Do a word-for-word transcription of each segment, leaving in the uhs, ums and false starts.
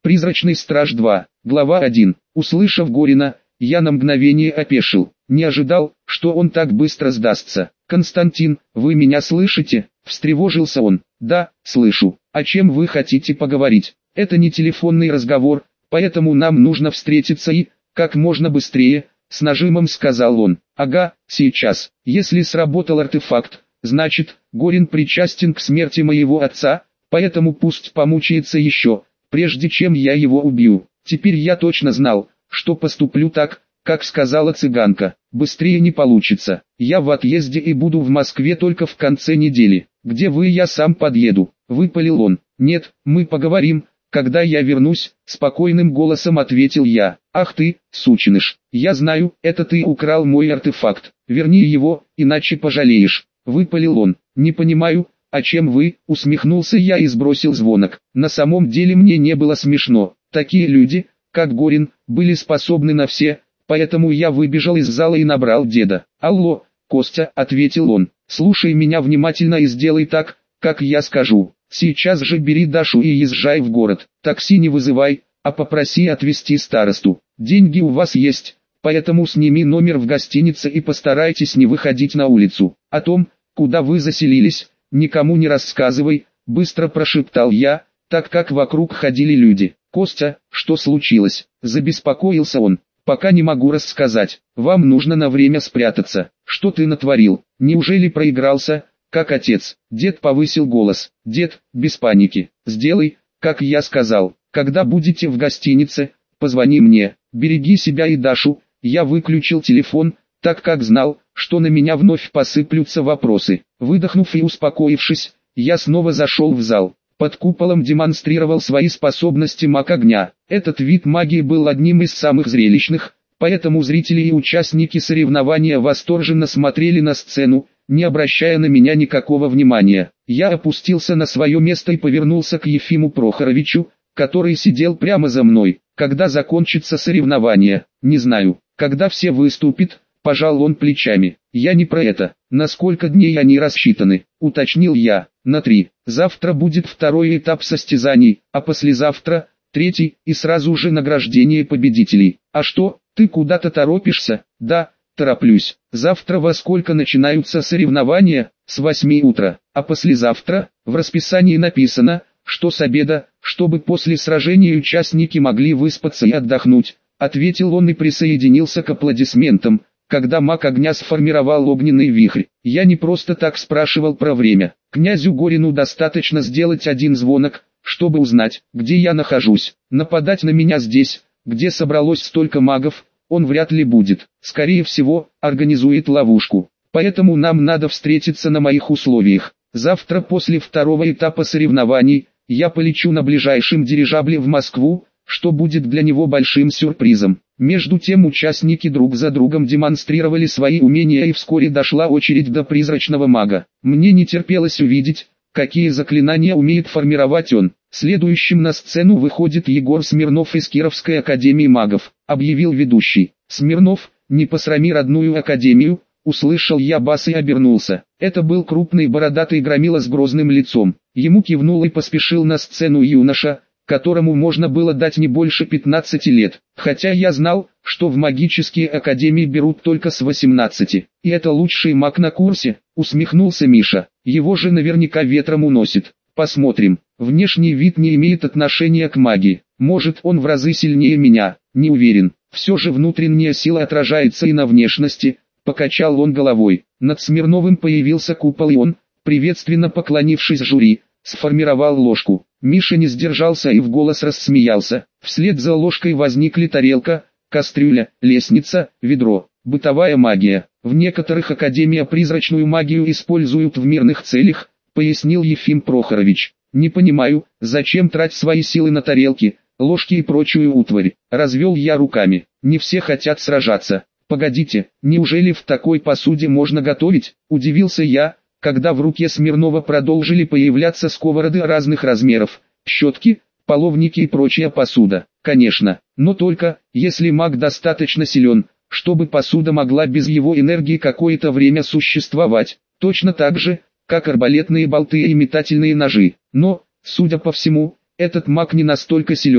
Призрачный страж два. Глава один. Услышав Горина, я на мгновение опешил. Не ожидал, что он так быстро сдастся. «Константин, вы меня слышите?» – встревожился он. «Да, слышу. О чем вы хотите поговорить? Это не телефонный разговор, поэтому нам нужно встретиться и, как можно быстрее», – с нажимом сказал он. «Ага, сейчас. Если сработал артефакт, значит, Горин причастен к смерти моего отца, поэтому пусть помучается еще, прежде чем я его убью. Теперь я точно знал, что поступлю так, как сказала цыганка. Быстрее не получится. Я в отъезде и буду в Москве только в конце недели. Где вы, я сам подъеду», — выпалил он. «Нет, мы поговорим, когда я вернусь», — спокойным голосом ответил я. «Ах ты, сученыш, я знаю, это ты украл мой артефакт. Верни его, иначе пожалеешь», — выпалил он. «Не понимаю, о чем вы?» — усмехнулся я и сбросил звонок. На самом деле мне не было смешно. Такие люди, как Горин, были способны на все, поэтому я выбежал из зала и набрал деда. «Алло, Костя», — ответил он, — «слушай меня внимательно и сделай так, как я скажу. Сейчас же бери Дашу и езжай в город. Такси не вызывай, а попроси отвезти старосту. Деньги у вас есть, поэтому сними номер в гостинице и постарайтесь не выходить на улицу. О том, куда вы заселились, никому не рассказывай», — быстро прошептал я, так как вокруг ходили люди. «Костя, что случилось?» — забеспокоился он. «Пока не могу рассказать. Вам нужно на время спрятаться. Что ты натворил? Неужели проигрался, как отец?» Дед повысил голос. «Дед, без паники. Сделай, как я сказал. Когда будете в гостинице, позвони мне. Береги себя и Дашу». Я выключил телефон, так как знал, что на меня вновь посыплются вопросы. Выдохнув и успокоившись, я снова зашел в зал. Под куполом демонстрировал свои способности маг огня. Этот вид магии был одним из самых зрелищных, поэтому зрители и участники соревнования восторженно смотрели на сцену, не обращая на меня никакого внимания. Я опустился на свое место и повернулся к Ефиму Прохоровичу, который сидел прямо за мной. «Когда закончится соревнование?» «Не знаю. Когда все выступят?» Пожал он плечами. «Я не про это. На сколько дней они рассчитаны?» Уточнил я. «На три. Завтра будет второй этап состязаний, а послезавтра – третий, и сразу же награждение победителей. А что, ты куда-то торопишься?» «Да, тороплюсь. Завтра во сколько начинаются соревнования?» «С восьми утра. А послезавтра?» В расписании написано, что с обеда, чтобы после сражения участники могли выспаться и отдохнуть», — ответил он и присоединился к аплодисментам, когда маг огня сформировал огненный вихрь. Я не просто так спрашивал про время. Князю Горину достаточно сделать один звонок, чтобы узнать, где я нахожусь. Нападать на меня здесь, где собралось столько магов, он вряд ли будет. Скорее всего, организует ловушку. Поэтому нам надо встретиться на моих условиях. Завтра после второго этапа соревнований, я полечу на ближайшем дирижабле в Москву, что будет для него большим сюрпризом. Между тем участники друг за другом демонстрировали свои умения, и вскоре дошла очередь до призрачного мага. Мне не терпелось увидеть, какие заклинания умеет формировать он. Следующим на сцену выходит Егор Смирнов из Кировской академии магов, объявил ведущий. «Смирнов, не посрами родную академию», услышал я бас и обернулся. Это был крупный бородатый громила с грозным лицом. Ему кивнул и поспешил на сцену юноша, которому можно было дать не больше пятнадцати лет, хотя я знал, что в магические академии берут только с восемнадцати. «И это лучший маг на курсе», усмехнулся Миша. «Его же наверняка ветром уносит. Посмотрим. Внешний вид не имеет отношения к магии. Может, он в разы сильнее меня, не уверен. Все же внутренняя сила отражается и на внешности», покачал он головой. Над Смирновым появился купол, и он, приветственно поклонившись жюри, сформировал ложку. Миша не сдержался и в голос рассмеялся. Вслед за ложкой возникли тарелка, кастрюля, лестница, ведро. Бытовая магия. В некоторых академиях призрачную магию используют в мирных целях, пояснил Ефим Прохорович. «Не понимаю, зачем тратить свои силы на тарелки, ложки и прочую утварь?» Развел я руками. «Не все хотят сражаться». «Погодите, неужели в такой посуде можно готовить?» Удивился я, когда в руке Смирнова продолжили появляться сковороды разных размеров, щетки, половники и прочая посуда. Конечно, но только, если маг достаточно силен, чтобы посуда могла без его энергии какое-то время существовать, точно так же, как арбалетные болты и метательные ножи. Но, судя по всему, этот маг не настолько силен,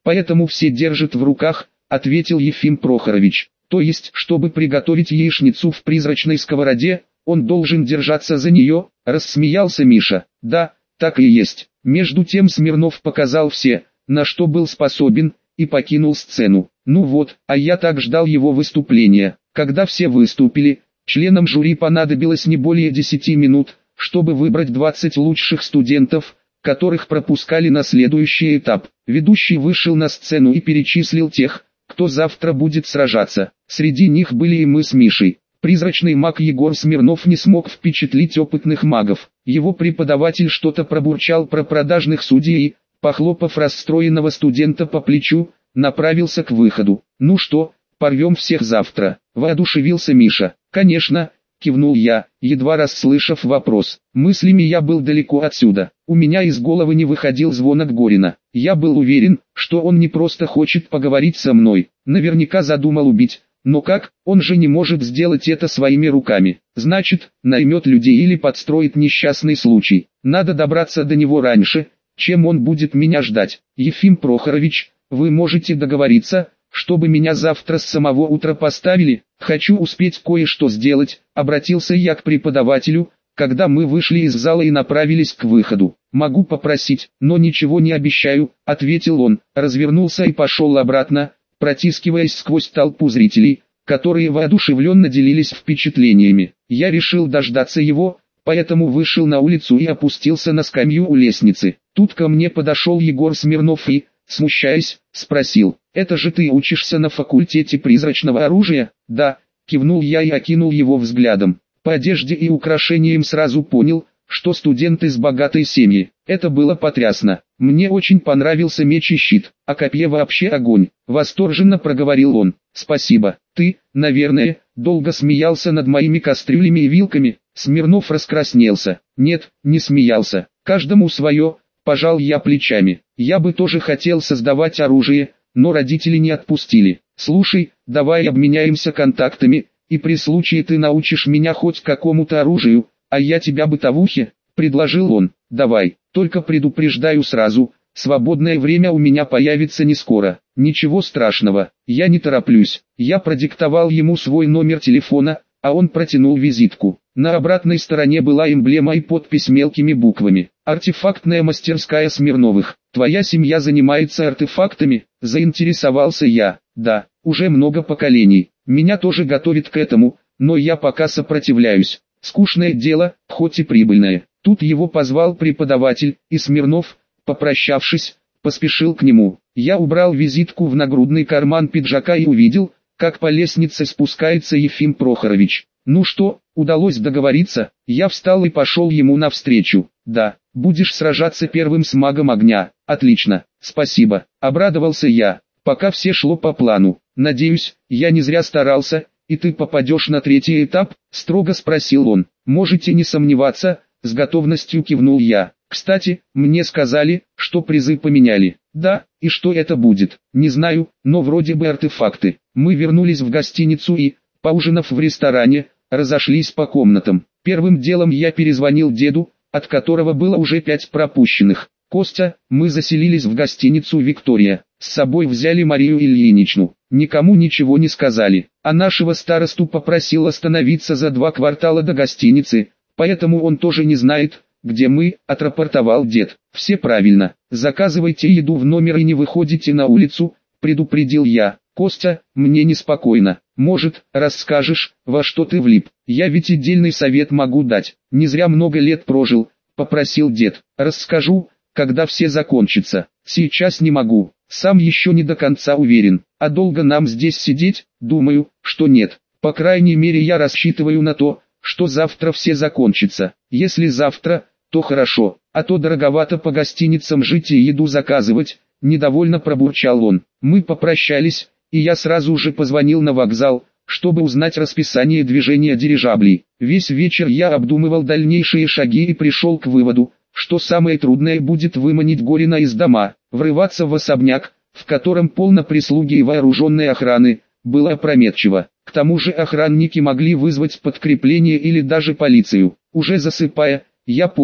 поэтому все держат в руках, ответил Ефим Прохорович. То есть, чтобы приготовить яичницу в призрачной сковороде, он должен держаться за нее, рассмеялся Миша. Да, так и есть. Между тем Смирнов показал все, на что был способен, и покинул сцену. Ну вот, а я так ждал его выступления. Когда все выступили, членам жюри понадобилось не более десяти минут, чтобы выбрать двадцать лучших студентов, которых пропускали на следующий этап. Ведущий вышел на сцену и перечислил тех, кто завтра будет сражаться. Среди них были и мы с Мишей. Призрачный маг Егор Смирнов не смог впечатлить опытных магов. Его преподаватель что-то пробурчал про продажных судей и, похлопав расстроенного студента по плечу, направился к выходу. «Ну что, порвем всех завтра?» – воодушевился Миша. «Конечно», – кивнул я, едва расслышав вопрос. Мыслями я был далеко отсюда. У меня из головы не выходил звонок Горина. Я был уверен, что он не просто хочет поговорить со мной, наверняка задумал убить. Но как, он же не может сделать это своими руками. Значит, наймет людей или подстроит несчастный случай. Надо добраться до него раньше, чем он будет меня ждать. Ефим Прохорович, вы можете договориться, чтобы меня завтра с самого утра поставили? Хочу успеть кое-что сделать, обратился я к преподавателю, когда мы вышли из зала и направились к выходу. Могу попросить, но ничего не обещаю, ответил он, развернулся и пошел обратно, протискиваясь сквозь толпу зрителей, которые воодушевленно делились впечатлениями. Я решил дождаться его, поэтому вышел на улицу и опустился на скамью у лестницы. Тут ко мне подошел Егор Смирнов и, смущаясь, спросил: «Это же ты учишься на факультете призрачного оружия?» «Да», кивнул я и окинул его взглядом. По одежде и украшениям сразу понял, что студент из богатой семьи. Это было потрясно. Мне очень понравился меч и щит, а копье вообще огонь. Восторженно проговорил он. Спасибо. Ты, наверное, долго смеялся над моими кастрюлями и вилками. Смирнов раскраснелся. Нет, не смеялся. Каждому свое, пожал я плечами. Я бы тоже хотел создавать оружие, но родители не отпустили. Слушай, давай обменяемся контактами, и при случае ты научишь меня хоть какому-то оружию, а я тебя бытовухе, предложил он. Давай, только предупреждаю сразу, свободное время у меня появится не скоро. Ничего страшного, я не тороплюсь. Я продиктовал ему свой номер телефона, а он протянул визитку. На обратной стороне была эмблема и подпись мелкими буквами. Артефактная мастерская Смирновых. Твоя семья занимается артефактами? Заинтересовался я. Да, уже много поколений. Меня тоже готовят к этому, но я пока сопротивляюсь. Скучное дело, хоть и прибыльное. Тут его позвал преподаватель, и Смирнов, попрощавшись, поспешил к нему. Я убрал визитку в нагрудный карман пиджака и увидел, как по лестнице спускается Ефим Прохорович. Ну что, удалось договориться? Я встал и пошел ему навстречу. Да, будешь сражаться первым с магом огня. Отлично, спасибо, обрадовался я. Пока все шло по плану. Надеюсь, я не зря старался, и ты попадешь на третий этап? Строго спросил он. Можете не сомневаться, с готовностью кивнул я. Кстати, мне сказали, что призы поменяли. Да, и что это будет? Не знаю, но вроде бы артефакты. Мы вернулись в гостиницу и, поужинав в ресторане, разошлись по комнатам. Первым делом я перезвонил деду, от которого было уже пять пропущенных. Костя, мы заселились в гостиницу «Виктория». С собой взяли Марию Ильиничну. Никому ничего не сказали. А нашего старосту попросил остановиться за два квартала до гостиницы, поэтому он тоже не знает, где мы, отрапортовал дед. Все правильно. Заказывайте еду в номер и не выходите на улицу, предупредил я. Костя, мне неспокойно. Может, расскажешь, во что ты влип? Я ведь отдельный совет могу дать. Не зря много лет прожил, попросил дед. Расскажу, когда все закончится. Сейчас не могу. Сам еще не до конца уверен. А долго нам здесь сидеть? Думаю, что нет. По крайней мере я рассчитываю на то, что завтра все закончится. Если завтра, то хорошо, а то дороговато по гостиницам жить и еду заказывать, недовольно пробурчал он. Мы попрощались, и я сразу же позвонил на вокзал, чтобы узнать расписание движения дирижаблей. Весь вечер я обдумывал дальнейшие шаги и пришел к выводу, что самое трудное будет выманить Горина из дома. Врываться в особняк, в котором полно прислуги и вооруженной охраны, было опрометчиво. К тому же охранники могли вызвать подкрепление или даже полицию. Уже засыпая, я понял,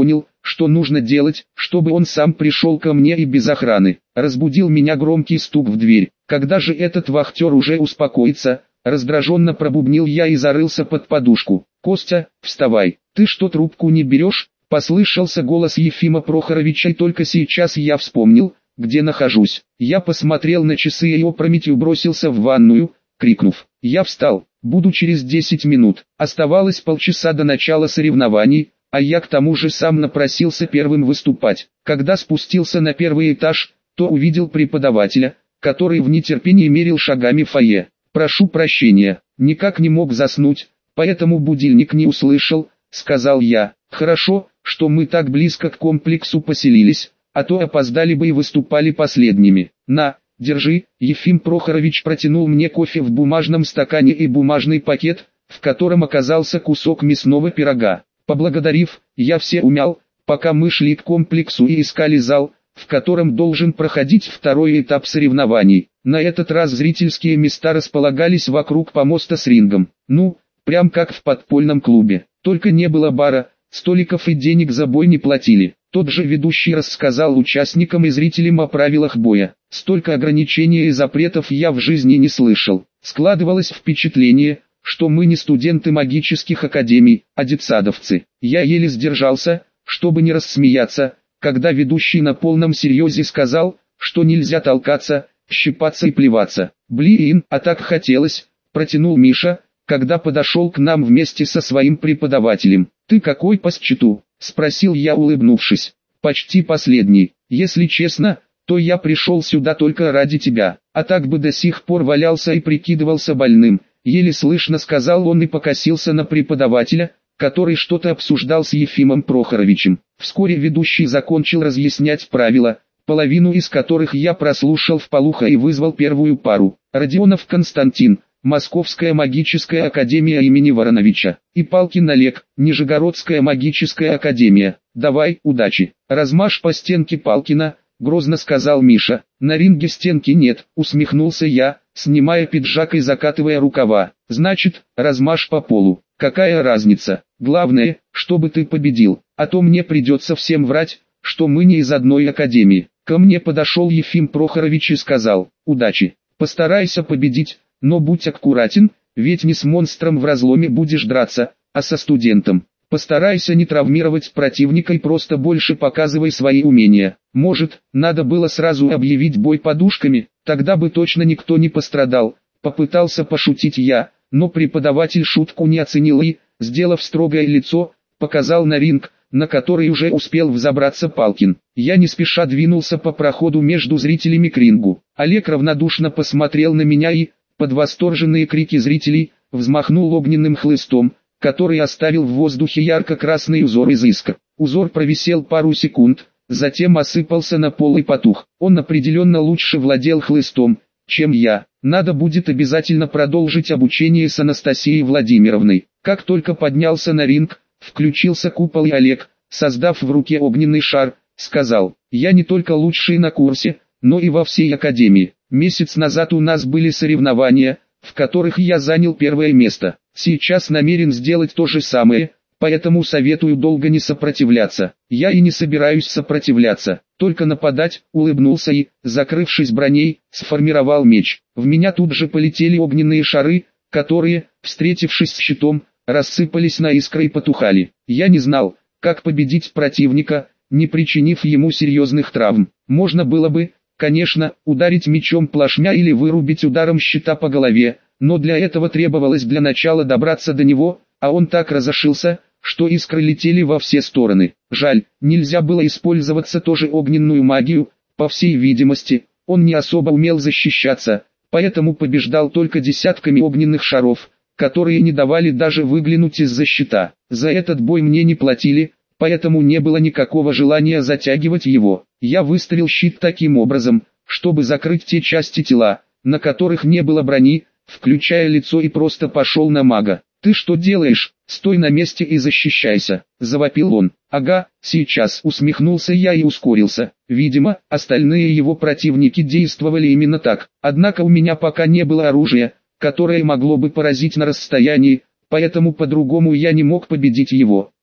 что нужно делать, чтобы он сам пришел ко мне и без охраны. Разбудил меня громкий стук в дверь. Когда же этот вахтер уже успокоится, раздраженно пробубнил я и зарылся под подушку. «Костя, вставай, ты что трубку не берешь?» Послышался голос Ефима Прохоровича, и только сейчас я вспомнил, где нахожусь. Я посмотрел на часы и опрометью бросился в ванную, крикнув: «Я встал, буду через десять минут». Оставалось полчаса до начала соревнований, а я к тому же сам напросился первым выступать. Когда спустился на первый этаж, то увидел преподавателя, который в нетерпении мерил шагами фойе. «Прошу прощения, никак не мог заснуть, поэтому будильник не услышал», — сказал я. «Хорошо, что мы так близко к комплексу поселились, а то опоздали бы и выступали последними. На, держи». Ефим Прохорович протянул мне кофе в бумажном стакане и бумажный пакет, в котором оказался кусок мясного пирога. Поблагодарив, я все умял, пока мы шли к комплексу и искали зал, в котором должен проходить второй этап соревнований. На этот раз зрительские места располагались вокруг помоста с рингом. Ну, прям как в подпольном клубе, только не было бара, столиков и денег за бой не платили. Тот же ведущий рассказал участникам и зрителям о правилах боя. Столько ограничений и запретов я в жизни не слышал. Складывалось впечатление, что мы не студенты магических академий, а детсадовцы. Я еле сдержался, чтобы не рассмеяться, когда ведущий на полном серьезе сказал, что нельзя толкаться, щипаться и плеваться. «Блин, а так хотелось», — протянул Миша, когда подошел к нам вместе со своим преподавателем. «Ты какой по счету?» — спросил я, улыбнувшись. «Почти последний. Если честно, то я пришел сюда только ради тебя, а так бы до сих пор валялся и прикидывался больным», — еле слышно сказал он и покосился на преподавателя, который что-то обсуждал с Ефимом Прохоровичем. Вскоре ведущий закончил разъяснять правила, половину из которых я прослушал вполуха, и вызвал первую пару. Родионов Константин, Московская магическая академия имени Вороновича, и Палкин Олег, Нижегородская магическая академия. «Давай, удачи». «Размажь по стенке Палкина», — грозно сказал Миша. «На ринге стенки нет», — усмехнулся я, снимая пиджак и закатывая рукава. «Значит, размажь по полу. Какая разница? Главное, чтобы ты победил, а то мне придется всем врать, что мы не из одной академии». Ко мне подошел Ефим Прохорович и сказал: «Удачи. Постарайся победить, но будь аккуратен, ведь не с монстром в разломе будешь драться, а со студентом. Постарайся не травмировать противника и просто больше показывай свои умения. Может, надо было сразу объявить бой подушками, тогда бы точно никто не пострадал». Попытался пошутить я, но преподаватель шутку не оценил и, сделав строгое лицо, показал на ринг, на который уже успел взобраться Палкин. Я не спеша двинулся по проходу между зрителями к рингу. Олег равнодушно посмотрел на меня и, под восторженные крики зрителей, взмахнул огненным хлыстом, который оставил в воздухе ярко-красный узор из искр. Узор провисел пару секунд, затем осыпался на пол и потух. Он определенно лучше владел хлыстом, чем я. Надо будет обязательно продолжить обучение с Анастасией Владимировной. Как только поднялся на ринг, включился купол, и Олег, создав в руке огненный шар, сказал: «Я не только лучший на курсе, но и во всей академии. Месяц назад у нас были соревнования, в которых я занял первое место. Сейчас намерен сделать то же самое, поэтому советую долго не сопротивляться». «Я и не собираюсь сопротивляться, только нападать», — улыбнулся и, закрывшись броней, сформировал меч. В меня тут же полетели огненные шары, которые, встретившись с щитом, рассыпались на искры и потухали. Я не знал, как победить противника, не причинив ему серьезных травм. Можно было бы, конечно, ударить мечом плашмя или вырубить ударом щита по голове, но для этого требовалось для начала добраться до него, а он так разошился, что искры летели во все стороны. Жаль, нельзя было использоваться тоже огненную магию, по всей видимости, он не особо умел защищаться, поэтому побеждал только десятками огненных шаров, которые не давали даже выглянуть из-за щита. За этот бой мне не платили, поэтому не было никакого желания затягивать его. Я выставил щит таким образом, чтобы закрыть те части тела, на которых не было брони, включая лицо, и просто пошел на мага. «Ты что делаешь? Стой на месте и защищайся!» — завопил он. «Ага, сейчас», — усмехнулся я и ускорился. Видимо, остальные его противники действовали именно так. Однако у меня пока не было оружия, которое могло бы поразить на расстоянии, поэтому по-другому я не мог победить его.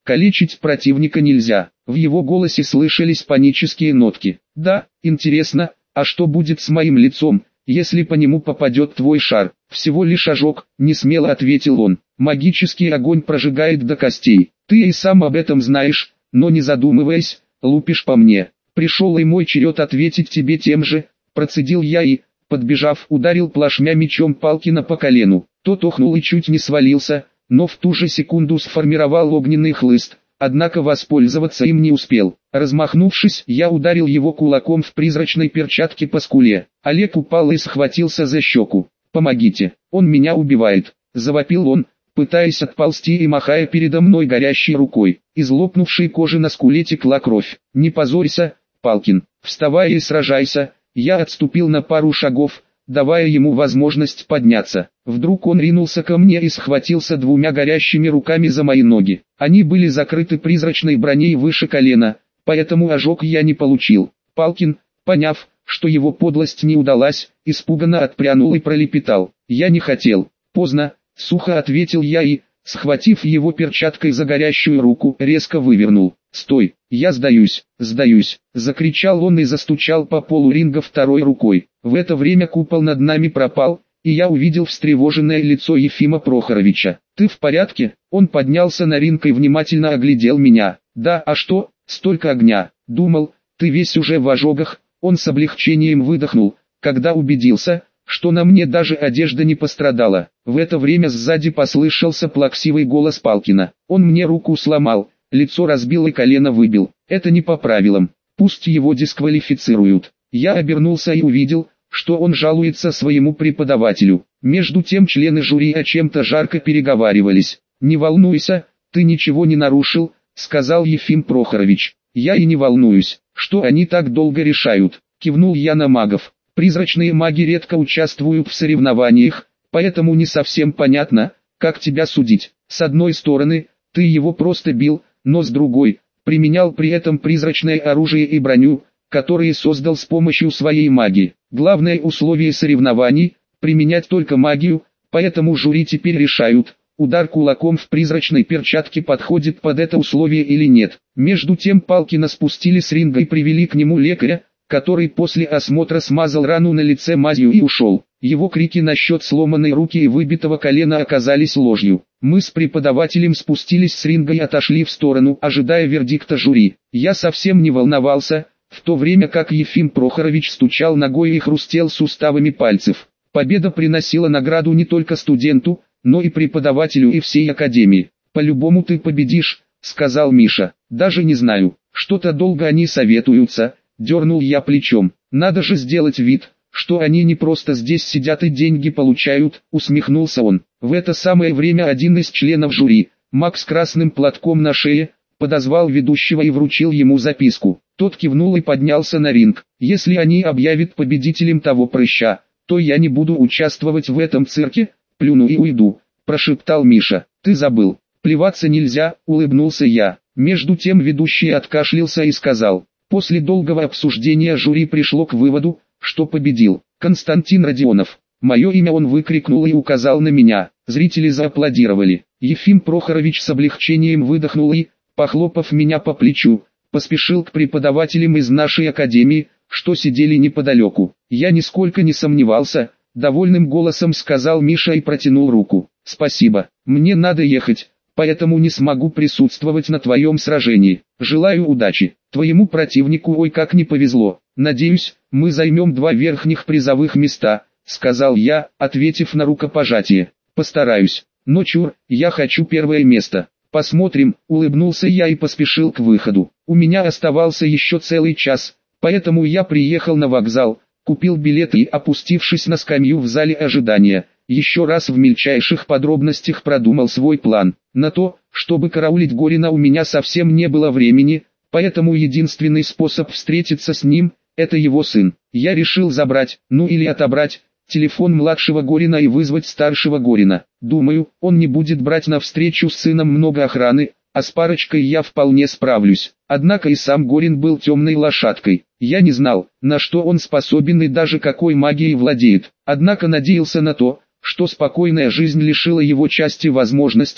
Калечить противника нельзя. В его голосе слышались панические нотки. Да, интересно, а что будет с моим лицом, если по нему попадет твой шар? Всего лишь ожог, несмело ответил он. Магический огонь прожигает до костей. Ты и сам об этом знаешь, но не задумываясь, лупишь по мне. Пришел и мой черед ответить тебе тем же, процедил я и, подбежав, ударил плашмя мечом Палкина по колену. Тот охнул и чуть не свалился, но в ту же секунду сформировал огненный хлыст, однако воспользоваться им не успел. Размахнувшись, я ударил его кулаком в призрачной перчатке по скуле. Олег упал и схватился за щеку. «Помогите, он меня убивает!» – завопил он, пытаясь отползти и махая передо мной горящей рукой. Из лопнувшей кожи на скуле текла кровь. «Не позорься, Палкин, вставай и сражайся!» Я отступил на пару шагов, давая ему возможность подняться. Вдруг он ринулся ко мне и схватился двумя горящими руками за мои ноги. Они были закрыты призрачной броней выше колена, поэтому ожог я не получил. Палкин, поняв, что его подлость не удалась, испуганно отпрянул и пролепетал: «Я не хотел». «Поздно», — сухо ответил я и, схватив его перчаткой за горящую руку, резко вывернул. «Стой, я сдаюсь, сдаюсь», — закричал он и застучал по полу ринга второй рукой. В это время купол над нами пропал, и я увидел встревоженное лицо Ефима Прохоровича. «Ты в порядке?» Он поднялся на ринг и внимательно оглядел меня. «Да, а что? Столько огня. Думал, ты весь уже в ожогах». Он с облегчением выдохнул, когда убедился, что на мне даже одежда не пострадала. В это время сзади послышался плаксивый голос Палкина. «Он мне руку сломал, лицо разбил и колено выбил. Это не по правилам. Пусть его дисквалифицируют». Я обернулся и увидел, что он жалуется своему преподавателю. Между тем члены жюри о чем-то жарко переговаривались. «Не волнуйся, ты ничего не нарушил», — сказал Ефим Прохорович. «Я и не волнуюсь, что они так долго решают», — кивнул я на магов. «Призрачные маги редко участвуют в соревнованиях, поэтому не совсем понятно, как тебя судить. С одной стороны, ты его просто бил, но с другой, применял при этом призрачное оружие и броню, которые создал с помощью своей магии. Главное условие соревнований – применять только магию, поэтому жюри теперь решают, удар кулаком в призрачной перчатке подходит под это условие или нет». Между тем Палкина спустили с ринга и привели к нему лекаря, который после осмотра смазал рану на лице мазью и ушел. Его крики насчет сломанной руки и выбитого колена оказались ложью. Мы с преподавателем спустились с ринга и отошли в сторону, ожидая вердикта жюри. Я совсем не волновался, в то время как Ефим Прохорович стучал ногой и хрустел суставами пальцев. Победа приносила награду не только студенту, но и преподавателю и всей академии. «По-любому ты победишь», — сказал Миша. «Даже не знаю, что-то долго они советуются», — дернул я плечом. «Надо же сделать вид, что они не просто здесь сидят и деньги получают», — усмехнулся он. В это самое время один из членов жюри, маг с красным платком на шее, подозвал ведущего и вручил ему записку. Тот кивнул и поднялся на ринг. «Если они объявят победителем того прыща, то я не буду участвовать в этом цирке, плюну и уйду», — прошептал Миша. «Ты забыл, плеваться нельзя», — улыбнулся я. Между тем ведущий откашлялся и сказал: «После долгого обсуждения жюри пришло к выводу, что победил Константин Родионов». Мое имя он выкрикнул и указал на меня. Зрители зааплодировали. Ефим Прохорович с облегчением выдохнул и, похлопав меня по плечу, поспешил к преподавателям из нашей академии, что сидели неподалеку. Я нисколько не сомневался, довольным голосом сказал Миша и протянул руку. «Спасибо, мне надо ехать, поэтому не смогу присутствовать на твоем сражении. Желаю удачи. Твоему противнику ой как не повезло. Надеюсь, мы займем два верхних призовых места», — сказал я, ответив на рукопожатие. «Постараюсь. Но чур, я хочу первое место». «Посмотрим», — улыбнулся я и поспешил к выходу. У меня оставался еще целый час, поэтому я приехал на вокзал, купил билет и, опустившись на скамью в зале ожидания, еще раз в мельчайших подробностях продумал свой план. На то, чтобы караулить Горина, у меня совсем не было времени, поэтому единственный способ встретиться с ним — это его сын. Я решил забрать, ну или отобрать, телефон младшего Горина и вызвать старшего Горина. Думаю, он не будет брать на встречу с сыном много охраны, а с парочкой я вполне справлюсь. Однако и сам Горин был темной лошадкой. Я не знал, на что он способен и даже какой магией владеет. Однако надеялся на то, что спокойная жизнь лишила его части возможностей,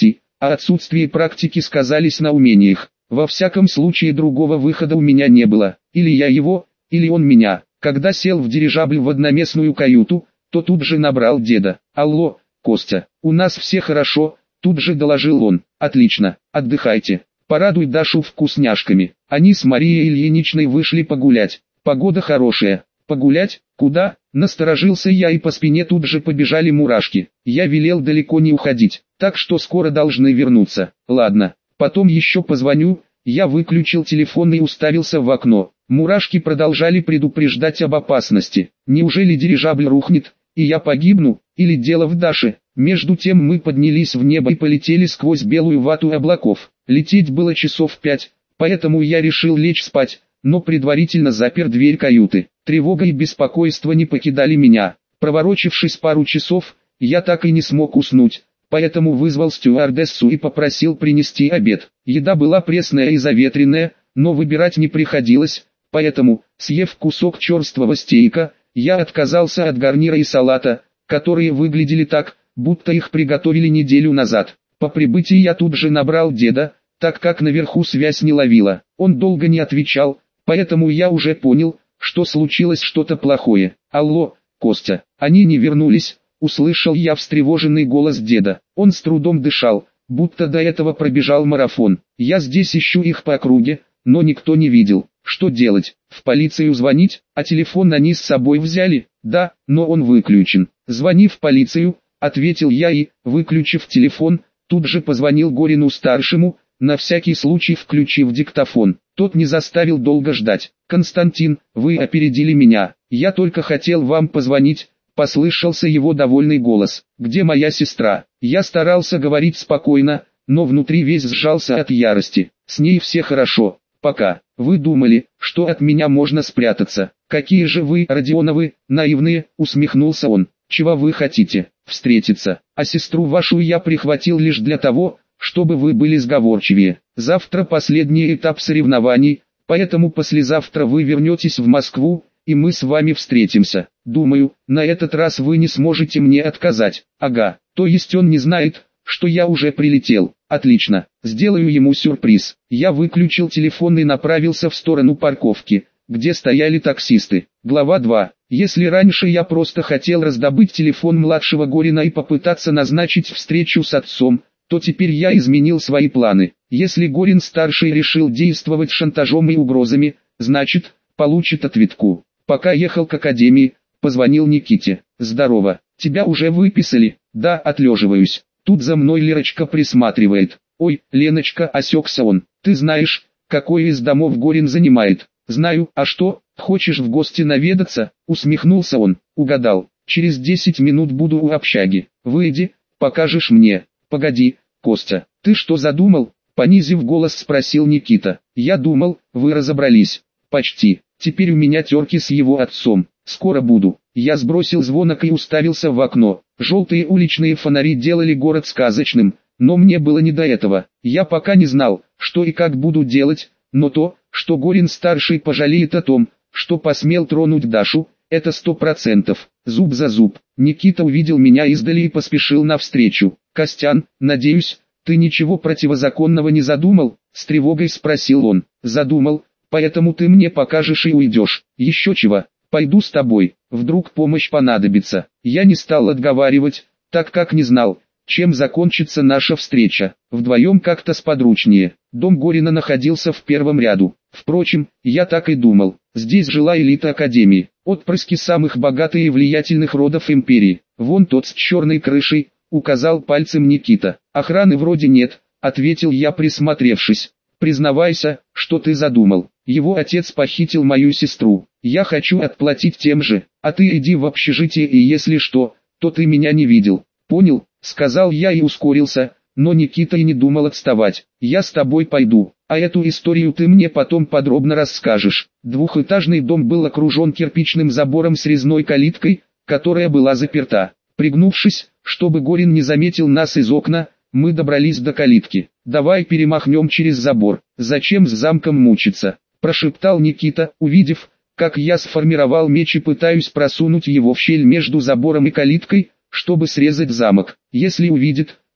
а отсутствие практики сказались на умениях. Во всяком случае другого выхода у меня не было, или я его, или он меня. Когда сел в дирижабль в одноместную каюту, то тут же набрал деда. «Алло, Костя, у нас все хорошо», тут же доложил он. «Отлично, отдыхайте. Порадуй Дашу вкусняшками». Они с Марией Ильиничной вышли погулять. Погода хорошая. Погулять? Куда? Насторожился я, и по спине тут же побежали мурашки. Я велел далеко не уходить, так что скоро должны вернуться. Ладно, потом еще позвоню. Я выключил телефон и уставился в окно. Мурашки продолжали предупреждать об опасности. Неужели дирижабль рухнет, и я погибну, или дело в Даше? Между тем мы поднялись в небо и полетели сквозь белую вату облаков. Лететь было часов пять, поэтому я решил лечь спать, но предварительно запер дверь каюты. Тревога и беспокойство не покидали меня. Проворочившись пару часов, я так и не смог уснуть, поэтому вызвал стюардессу и попросил принести обед. Еда была пресная и заветренная, но выбирать не приходилось, поэтому, съев кусок черствого стейка, я отказался от гарнира и салата, которые выглядели так, будто их приготовили неделю назад. По прибытии я тут же набрал деда, так как наверху связь не ловила. Он долго не отвечал, поэтому я уже понял, что случилось что-то плохое. «Алло, Костя, они не вернулись», — услышал я встревоженный голос деда. Он с трудом дышал, будто до этого пробежал марафон. «Я здесь ищу их по округе, но никто не видел. Что делать? В полицию звонить? А телефон они с собой взяли?» «Да, но он выключен». «Звони в полицию», — ответил я и, выключив телефон, тут же позвонил Горину-старшему, на всякий случай включив диктофон. Тот не заставил долго ждать. «Константин, вы опередили меня. Я только хотел вам позвонить», — послышался его довольный голос. «Где моя сестра?» Я старался говорить спокойно, но внутри весь сжался от ярости. «С ней все хорошо. Пока. Вы думали, что от меня можно спрятаться? Какие же вы, Родионовы, наивные», — усмехнулся он. «Чего вы хотите? Встретиться? А сестру вашу я прихватил лишь для того, чтобы вы были сговорчивее. Завтра последний этап соревнований, поэтому послезавтра вы вернетесь в Москву, и мы с вами встретимся. Думаю, на этот раз вы не сможете мне отказать». «Ага, то есть он не знает, что я уже прилетел. Отлично, сделаю ему сюрприз». Я выключил телефон и направился в сторону парковки, где стояли таксисты. Глава два. Если раньше я просто хотел раздобыть телефон младшего Горина и попытаться назначить встречу с отцом, то теперь я изменил свои планы. Если Горин-старший решил действовать шантажом и угрозами, значит, получит ответку. Пока ехал к академии, позвонил Никите. «Здорово, тебя уже выписали?» «Да, отлеживаюсь. Тут за мной Лерочка присматривает». «Ой, Леночка», — осекся он. «Ты знаешь, какой из домов Горин занимает?» «Знаю, а что, хочешь в гости наведаться?» — усмехнулся он. «Угадал. Через десять минут буду у общаги. Выйди, покажешь мне». «Погоди, Костя, ты что задумал?» — понизив голос спросил Никита. «Я думал, вы разобрались». «Почти. Теперь у меня терки с его отцом. Скоро буду». Я сбросил звонок и уставился в окно. Желтые уличные фонари делали город сказочным, но мне было не до этого. Я пока не знал, что и как буду делать, но то, что Горин-старший пожалеет о том, что посмел тронуть Дашу, это сто процентов. Зуб за зуб. Никита увидел меня издали и поспешил навстречу. «Костян, надеюсь, ты ничего противозаконного не задумал?» — с тревогой спросил он. «Задумал, поэтому ты мне покажешь и уйдешь». «Еще чего? Пойду с тобой, вдруг помощь понадобится». Я не стал отговаривать, так как не знал, чем закончится наша встреча. Вдвоем как-то сподручнее. Дом Горина находился в первом ряду. Впрочем, я так и думал. Здесь жила элита академии, отпрыски самых богатых и влиятельных родов империи. «Вон тот с черной крышей», — указал пальцем Никита. «Охраны вроде нет», — ответил я, присмотревшись. «Признавайся, что ты задумал?» «Его отец похитил мою сестру. Я хочу отплатить тем же, а ты иди в общежитие, и если что, то ты меня не видел. Понял?» — сказал я и ускорился, но Никита и не думал отставать. «Я с тобой пойду, а эту историю ты мне потом подробно расскажешь». Двухэтажный дом был окружен кирпичным забором с резной калиткой, которая была заперта. Пригнувшись, чтобы Горин не заметил нас из окна, мы добрались до калитки. «Давай перемахнем через забор, зачем с замком мучиться?» — прошептал Никита, увидев, как я сформировал меч и пытаюсь просунуть его в щель между забором и калиткой, чтобы срезать замок. «Если увидит,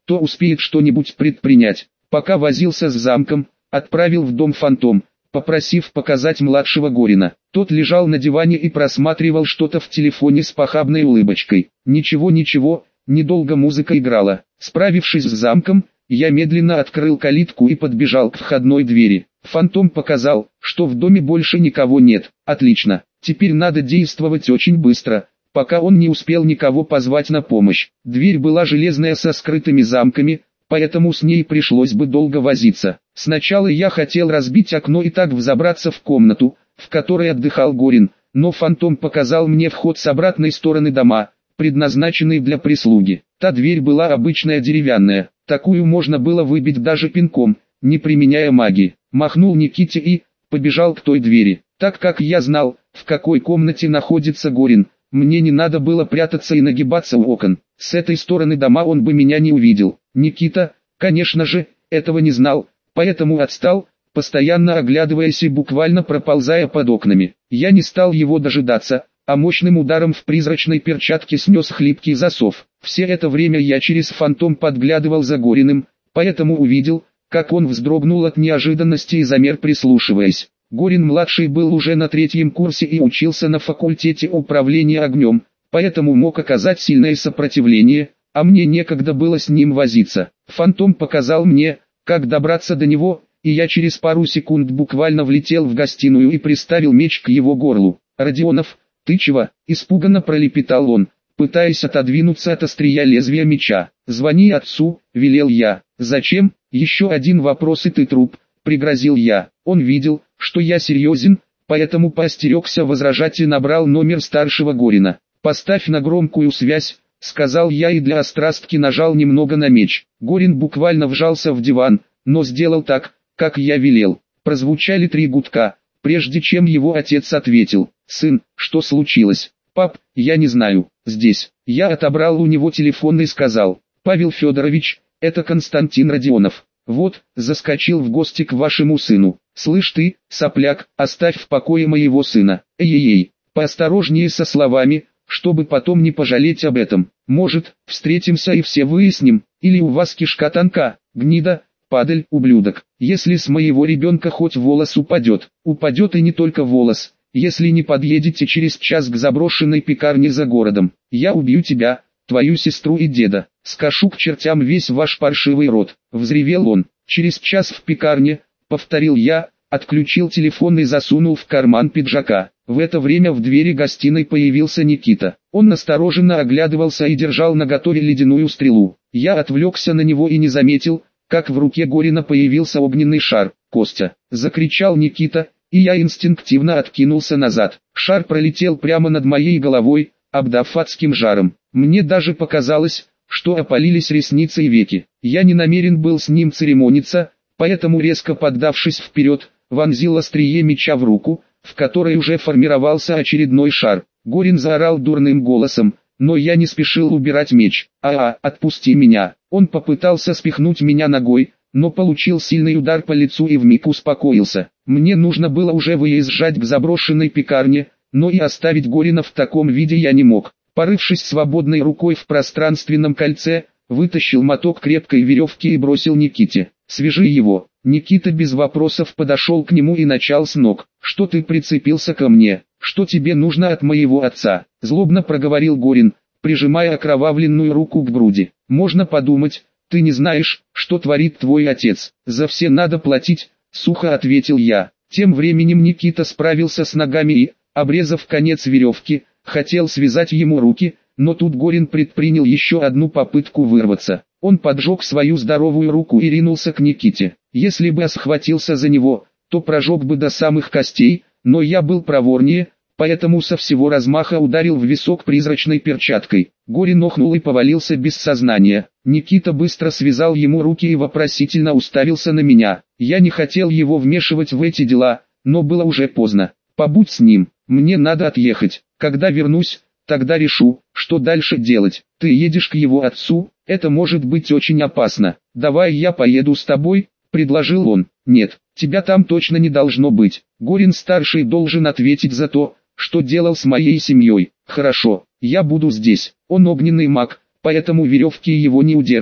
то успеет что-нибудь предпринять. Пока возился с замком, отправил в дом фантом, попросив показать младшего Горина. Тот лежал на диване и просматривал что-то в телефоне с похабной улыбочкой. Ничего-ничего, недолго музыка играла. Справившись с замком, я медленно открыл калитку и подбежал к входной двери. Фантом показал, что в доме больше никого нет. Отлично, теперь надо действовать очень быстро, пока он не успел никого позвать на помощь. Дверь была железная со скрытыми замками, поэтому с ней пришлось бы долго возиться. Сначала я хотел разбить окно и так взобраться в комнату, в которой отдыхал Горин, но фантом показал мне вход с обратной стороны дома, предназначенный для прислуги. Та дверь была обычная деревянная, такую можно было выбить даже пинком, не применяя магии. Махнул Никите и побежал к той двери. Так как я знал, в какой комнате находится Горин, мне не надо было прятаться и нагибаться у окон. С этой стороны дома он бы меня не увидел. Никита, конечно же, этого не знал, поэтому отстал, постоянно оглядываясь и буквально проползая под окнами. Я не стал его дожидаться, а мощным ударом в призрачной перчатке снес хлипкий засов. Все это время я через фантом подглядывал за Гориным, поэтому увидел, как он вздрогнул от неожиданности и замер, прислушиваясь. Горин-младший был уже на третьем курсе и учился на факультете управления огнем, поэтому мог оказать сильное сопротивление, а мне некогда было с ним возиться. Фантом показал мне, как добраться до него, и я через пару секунд буквально влетел в гостиную и приставил меч к его горлу. «Родионов, ты чего?» – испуганно пролепетал он, пытаясь отодвинуться от острия лезвия меча. «Звони отцу», – велел я. «Зачем? Еще один вопрос и ты труп», – пригрозил я. Он видел, что я серьезен, поэтому поостерегся возражать и набрал номер старшего Горина. «Поставь на громкую связь», — сказал я и для острастки нажал немного на меч. Горин буквально вжался в диван, но сделал так, как я велел. Прозвучали три гудка, прежде чем его отец ответил. «Сын, что случилось?» «Пап, я не знаю, здесь». Я отобрал у него телефон и сказал: «Павел Федорович, это Константин Родионов. Вот, заскочил в гости к вашему сыну. Слышь ты, сопляк, оставь в покое моего сына. Эй-ей-ей, поосторожнее со словами, чтобы потом не пожалеть об этом. Может, встретимся и все выясним, или у вас кишка тонка, гнида, падаль, ублюдок. Если с моего ребенка хоть волос упадет, упадет и не только волос, если не подъедете через час к заброшенной пекарне за городом, я убью тебя, твою сестру и деда, скошу к чертям весь ваш паршивый род», — взревел он. «Через час в пекарне», — повторил я, отключил телефон и засунул в карман пиджака. В это время в двери гостиной появился Никита. Он настороженно оглядывался и держал наготове ледяную стрелу. Я отвлекся на него и не заметил, как в руке Горина появился огненный шар. «Костя!» — закричал Никита, и я инстинктивно откинулся назад. Шар пролетел прямо над моей головой, обдав адским жаром. Мне даже показалось, что опалились ресницы и веки. Я не намерен был с ним церемониться, поэтому резко поддавшись вперед, вонзил острие меча в руку, в которой уже формировался очередной шар. Горин заорал дурным голосом, но я не спешил убирать меч. «А-а, отпусти меня!» Он попытался спихнуть меня ногой, но получил сильный удар по лицу и вмиг успокоился. Мне нужно было уже выезжать к заброшенной пекарне, но и оставить Горина в таком виде я не мог. Порывшись свободной рукой в пространственном кольце, вытащил моток крепкой веревки и бросил Никите. «Свяжи его». Никита без вопросов подошел к нему и начал с ног. «Что ты прицепился ко мне? Что тебе нужно от моего отца?» Злобно проговорил Горин, прижимая окровавленную руку к груди. «Можно подумать, ты не знаешь, что творит твой отец. За все надо платить», — сухо ответил я. Тем временем Никита справился с ногами и, обрезав конец веревки, хотел связать ему руки, но тут Горин предпринял еще одну попытку вырваться. Он поджег свою здоровую руку и ринулся к Никите. Если бы я схватился за него, то прожег бы до самых костей, но я был проворнее, поэтому со всего размаха ударил в висок призрачной перчаткой. Горин охнул и повалился без сознания. Никита быстро связал ему руки и вопросительно уставился на меня. Я не хотел его вмешивать в эти дела, но было уже поздно. «Побудь с ним, мне надо отъехать. Когда вернусь, тогда решу, что дальше делать. Ты едешь к его отцу, это может быть очень опасно. Давай я поеду с тобой», — предложил он. «Нет, тебя там точно не должно быть. Горин-старший должен ответить за то, что делал с моей семьей». «Хорошо, я буду здесь. Он огненный маг, поэтому веревки его не удержат.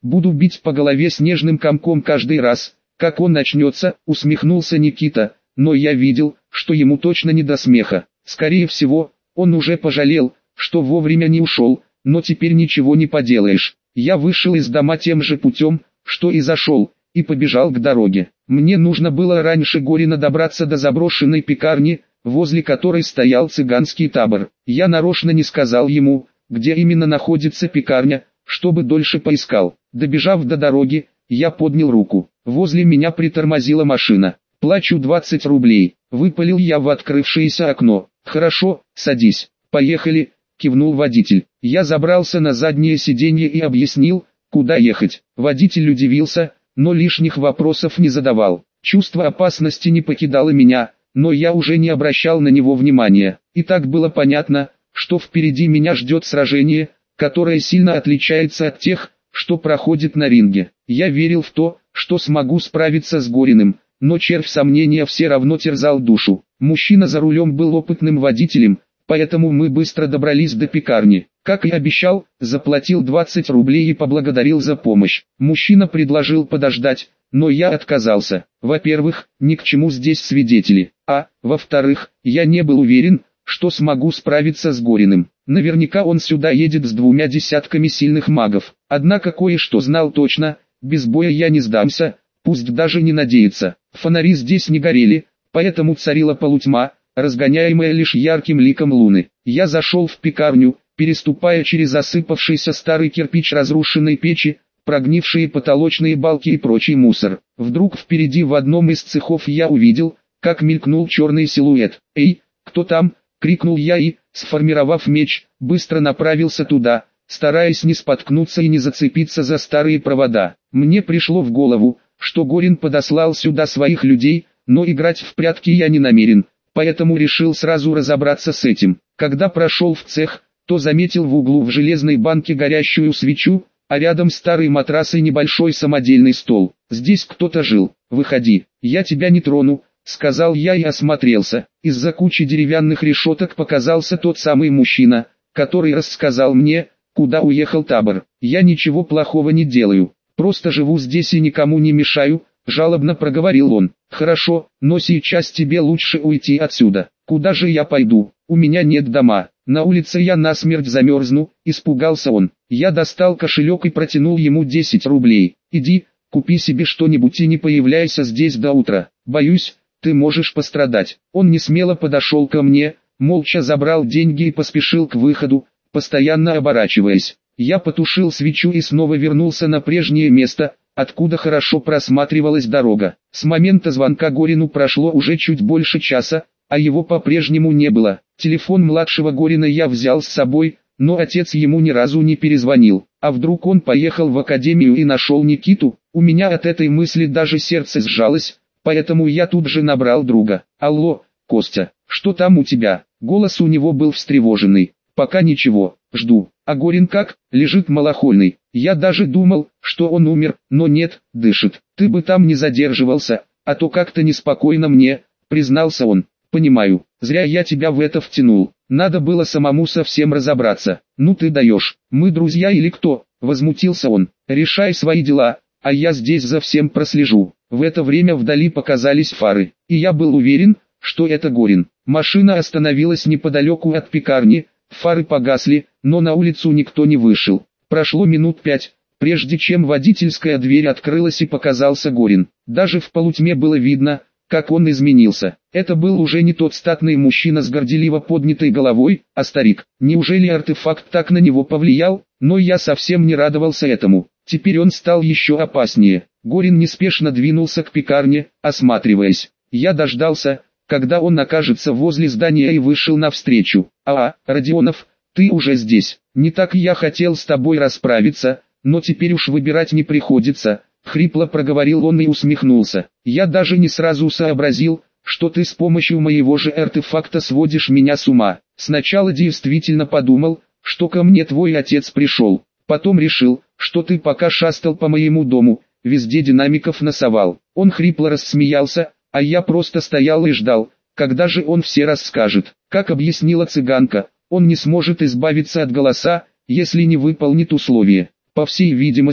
Буду бить по голове снежным комком каждый раз, как он начнется, усмехнулся Никита, но я видел, что ему точно не до смеха. Скорее всего, он уже пожалел, что вовремя не ушел, но теперь ничего не поделаешь. Я вышел из дома тем же путем, что и зашел, и побежал к дороге. Мне нужно было раньше Горина добраться до заброшенной пекарни, возле которой стоял цыганский табор. Я нарочно не сказал ему, где именно находится пекарня, чтобы дольше поискал. Добежав до дороги, я поднял руку. Возле меня притормозила машина. «Плачу двадцать рублей», — выпалил я в открывшееся окно. «Хорошо, садись, поехали», — кивнул водитель. Я забрался на заднее сиденье и объяснил, куда ехать. Водитель удивился, но лишних вопросов не задавал. Чувство опасности не покидало меня, но я уже не обращал на него внимания. И так было понятно, что впереди меня ждет сражение, которое сильно отличается от тех, что проходит на ринге. Я верил в то, что смогу справиться с Гориным, но червь сомнения все равно терзал душу. Мужчина за рулем был опытным водителем, поэтому мы быстро добрались до пекарни. Как и обещал, заплатил двадцать рублей и поблагодарил за помощь. Мужчина предложил подождать, но я отказался. Во-первых, ни к чему здесь свидетели, а, во-вторых, я не был уверен, что смогу справиться с Гориным. Наверняка он сюда едет с двумя десятками сильных магов. Однако кое-что знал точно, без боя я не сдамся, пусть даже не надеется. Фонари здесь не горели, поэтому царила полутьма, разгоняемая лишь ярким ликом луны. Я зашел в пекарню, переступая через осыпавшийся старый кирпич разрушенной печи, прогнившие потолочные балки и прочий мусор. Вдруг впереди в одном из цехов я увидел, как мелькнул черный силуэт. «Эй, кто там?» — крикнул я и, сформировав меч, быстро направился туда, стараясь не споткнуться и не зацепиться за старые провода. Мне пришло в голову, что Горин подослал сюда своих людей, но играть в прятки я не намерен, поэтому решил сразу разобраться с этим. Когда прошел в цех, то заметил в углу в железной банке горящую свечу, а рядом старый матрас и небольшой самодельный стол. «Здесь кто-то жил, выходи, я тебя не трону», — сказал я и осмотрелся. Из-за кучи деревянных решеток показался тот самый мужчина, который рассказал мне, куда уехал табор. «Я ничего плохого не делаю, просто живу здесь и никому не мешаю», — жалобно проговорил он. «Хорошо, но сейчас тебе лучше уйти отсюда». «Куда же я пойду? У меня нет дома. На улице я насмерть замерзну», — испугался он. Я достал кошелек и протянул ему десять рублей. «Иди, купи себе что-нибудь и не появляйся здесь до утра. Боюсь, ты можешь пострадать». Он несмело подошел ко мне, молча забрал деньги и поспешил к выходу, постоянно оборачиваясь. Я потушил свечу и снова вернулся на прежнее место, откуда хорошо просматривалась дорога. С момента звонка Горину прошло уже чуть больше часа, а его по-прежнему не было. Телефон младшего Горина я взял с собой, но отец ему ни разу не перезвонил. А вдруг он поехал в академию и нашел Никиту? У меня от этой мысли даже сердце сжалось, поэтому я тут же набрал друга. «Алло, Костя, что там у тебя?» Голос у него был встревоженный. «Пока ничего, жду». «А Горин как?» «Лежит малохольный. Я даже думал, что он умер, но нет, дышит. Ты бы там не задерживался, а то как-то неспокойно мне», — признался он. «Понимаю, зря я тебя в это втянул. Надо было самому совсем разобраться». «Ну ты даешь, мы друзья или кто?» — возмутился он. «Решай свои дела, а я здесь за всем прослежу». В это время вдали показались фары, и я был уверен, что это Горин. Машина остановилась неподалеку от пекарни, фары погасли, но на улицу никто не вышел. Прошло минут пять, прежде чем водительская дверь открылась и показался Горин. Даже в полутьме было видно, как он изменился. Это был уже не тот статный мужчина с горделиво поднятой головой, а старик. Неужели артефакт так на него повлиял? Но я совсем не радовался этому. Теперь он стал еще опаснее. Горин неспешно двинулся к пекарне, осматриваясь. Я дождался, когда он окажется возле здания, и вышел навстречу. «А, Родионов, ты уже здесь. Не так я хотел с тобой расправиться, но теперь уж выбирать не приходится», — хрипло проговорил он и усмехнулся. «Я даже не сразу сообразил, что ты с помощью моего же артефакта сводишь меня с ума. Сначала действительно подумал, что ко мне твой отец пришел. Потом решил, что ты пока шастал по моему дому, везде динамиков насовал». Он хрипло рассмеялся, а я просто стоял и ждал, когда же он все расскажет. Как объяснила цыганка, он не сможет избавиться от голоса, если не выполнит условия. По всей видимости,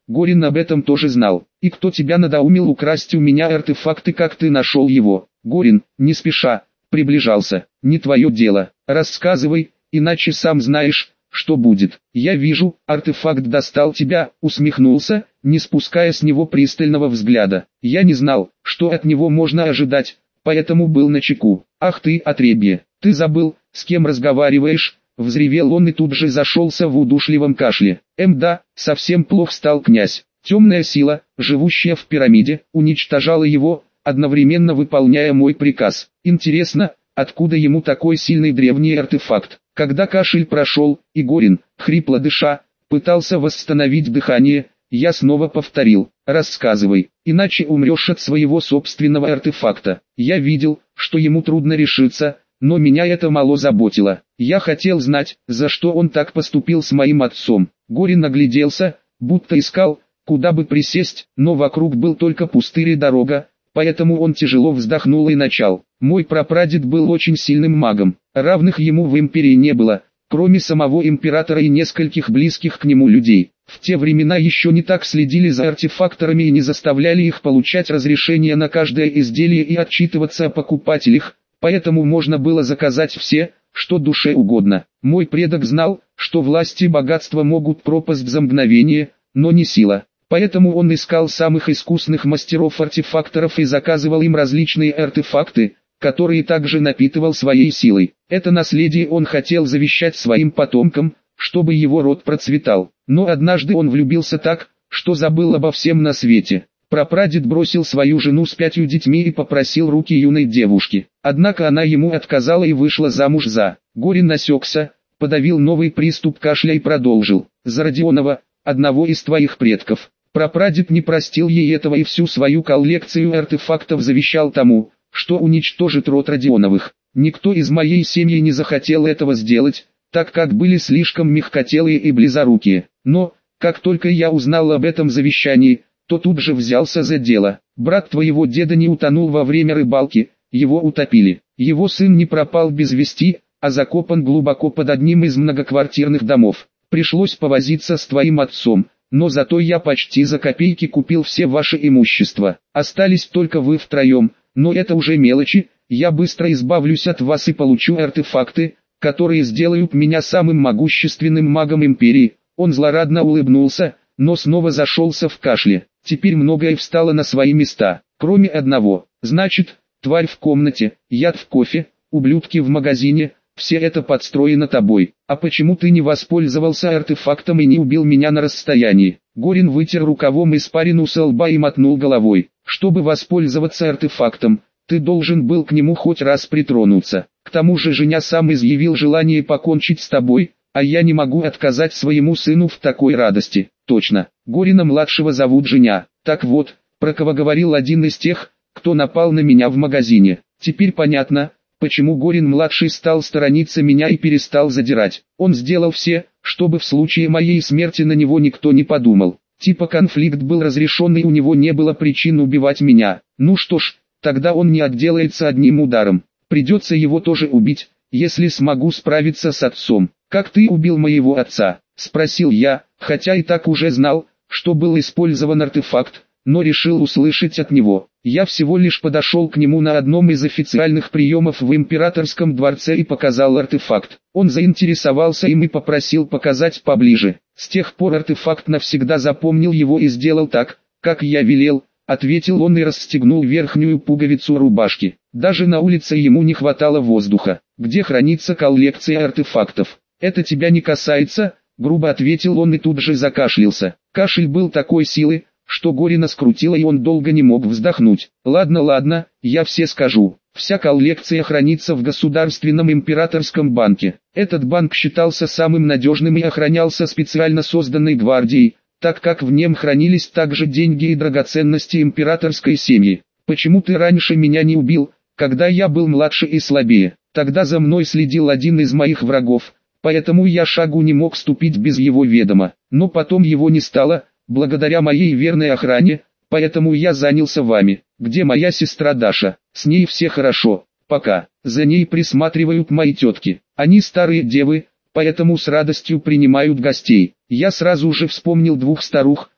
Горин об этом тоже знал. И кто тебя надоумил украсть у меня артефакты, как ты нашел его? Горин, не спеша, приближался. Не твое дело, рассказывай, иначе сам знаешь, что будет. Я вижу, артефакт достал тебя, усмехнулся, не спуская с него пристального взгляда. Я не знал, что от него можно ожидать, поэтому был начеку. Ах ты, отребье, ты забыл, с кем разговариваешь? Взревел он и тут же зашелся в удушливом кашле. Эм да, совсем плох стал князь. Темная сила, живущая в пирамиде, уничтожала его, одновременно выполняя мой приказ. Интересно, откуда ему такой сильный древний артефакт? Когда кашель прошел, и Горин, хрипло дыша, пытался восстановить дыхание, я снова повторил: рассказывай, иначе умрешь от своего собственного артефакта. Я видел, что ему трудно решиться, но меня это мало заботило. Я хотел знать, за что он так поступил с моим отцом. Горин огляделся, будто искал, куда бы присесть, но вокруг был только пустырь и дорога, поэтому он тяжело вздохнул и начал. Мой прапрадед был очень сильным магом, равных ему в империи не было, кроме самого императора и нескольких близких к нему людей. В те времена еще не так следили за артефакторами и не заставляли их получать разрешение на каждое изделие и отчитываться о покупателях, поэтому можно было заказать все, что душе угодно. Мой предок знал, что власть и богатство могут пропасть за мгновение, но не сила. Поэтому он искал самых искусных мастеров-артефакторов и заказывал им различные артефакты, которые также напитывал своей силой. Это наследие он хотел завещать своим потомкам, чтобы его род процветал. Но однажды он влюбился так, что забыл обо всем на свете. Прапрадед бросил свою жену с пятью детьми и попросил руки юной девушки. Однако она ему отказала и вышла замуж за. Горин насекся, подавил новый приступ кашля и продолжил. За Родионова, одного из твоих предков. Прапрадед не простил ей этого и всю свою коллекцию артефактов завещал тому, что уничтожит род Родионовых. Никто из моей семьи не захотел этого сделать, так как были слишком мягкотелые и близорукие. Но, как только я узнал об этом завещании, то тут же взялся за дело. Брат твоего деда не утонул во время рыбалки, его утопили. Его сын не пропал без вести, а закопан глубоко под одним из многоквартирных домов. Пришлось повозиться с твоим отцом, но зато я почти за копейки купил все ваше имущество. Остались только вы втроем, но это уже мелочи, я быстро избавлюсь от вас и получу артефакты, которые сделают меня самым могущественным магом империи. Он злорадно улыбнулся, но снова зашелся в кашле. Теперь многое встало на свои места, кроме одного. Значит, тварь в комнате, яд в кофе, ублюдки в магазине, все это подстроено тобой. А почему ты не воспользовался артефактом и не убил меня на расстоянии? Горин вытер рукавом испарину со лба и мотнул головой. Чтобы воспользоваться артефактом, ты должен был к нему хоть раз притронуться. К тому же Женя сам изъявил желание покончить с тобой, а я не могу отказать своему сыну в такой радости. Точно, Горина-младшего зовут Женя. Так вот, про кого говорил один из тех, кто напал на меня в магазине. Теперь понятно, почему Горин-младший стал сторониться меня и перестал задирать. Он сделал все, чтобы в случае моей смерти на него никто не подумал. Типа конфликт был разрешен и у него не было причин убивать меня. Ну что ж, тогда он не отделается одним ударом. Придется его тоже убить, если смогу справиться с отцом. «Как ты убил моего отца?» – спросил я, хотя и так уже знал, что был использован артефакт, но решил услышать от него. Я всего лишь подошел к нему на одном из официальных приемов в императорском дворце и показал артефакт. Он заинтересовался им и попросил показать поближе. С тех пор артефакт навсегда запомнил его и сделал так, как я велел, ответил он и расстегнул верхнюю пуговицу рубашки. Даже на улице ему не хватало воздуха. Где хранится коллекция артефактов? Это тебя не касается, грубо ответил он и тут же закашлялся. Кашель был такой силы, что Горина скрутило и он долго не мог вздохнуть. Ладно, ладно, я все скажу. Вся коллекция хранится в Государственном императорском банке. Этот банк считался самым надежным и охранялся специально созданной гвардией, так как в нем хранились также деньги и драгоценности императорской семьи. Почему ты раньше меня не убил, когда я был младше и слабее? Тогда за мной следил один из моих врагов, поэтому я шагу не мог ступить без его ведома. Но потом его не стало, благодаря моей верной охране, поэтому я занялся вами. Где моя сестра Даша? С ней все хорошо, пока. За ней присматривают мои тетки. Они старые девы, поэтому с радостью принимают гостей. Я сразу же вспомнил двух старух,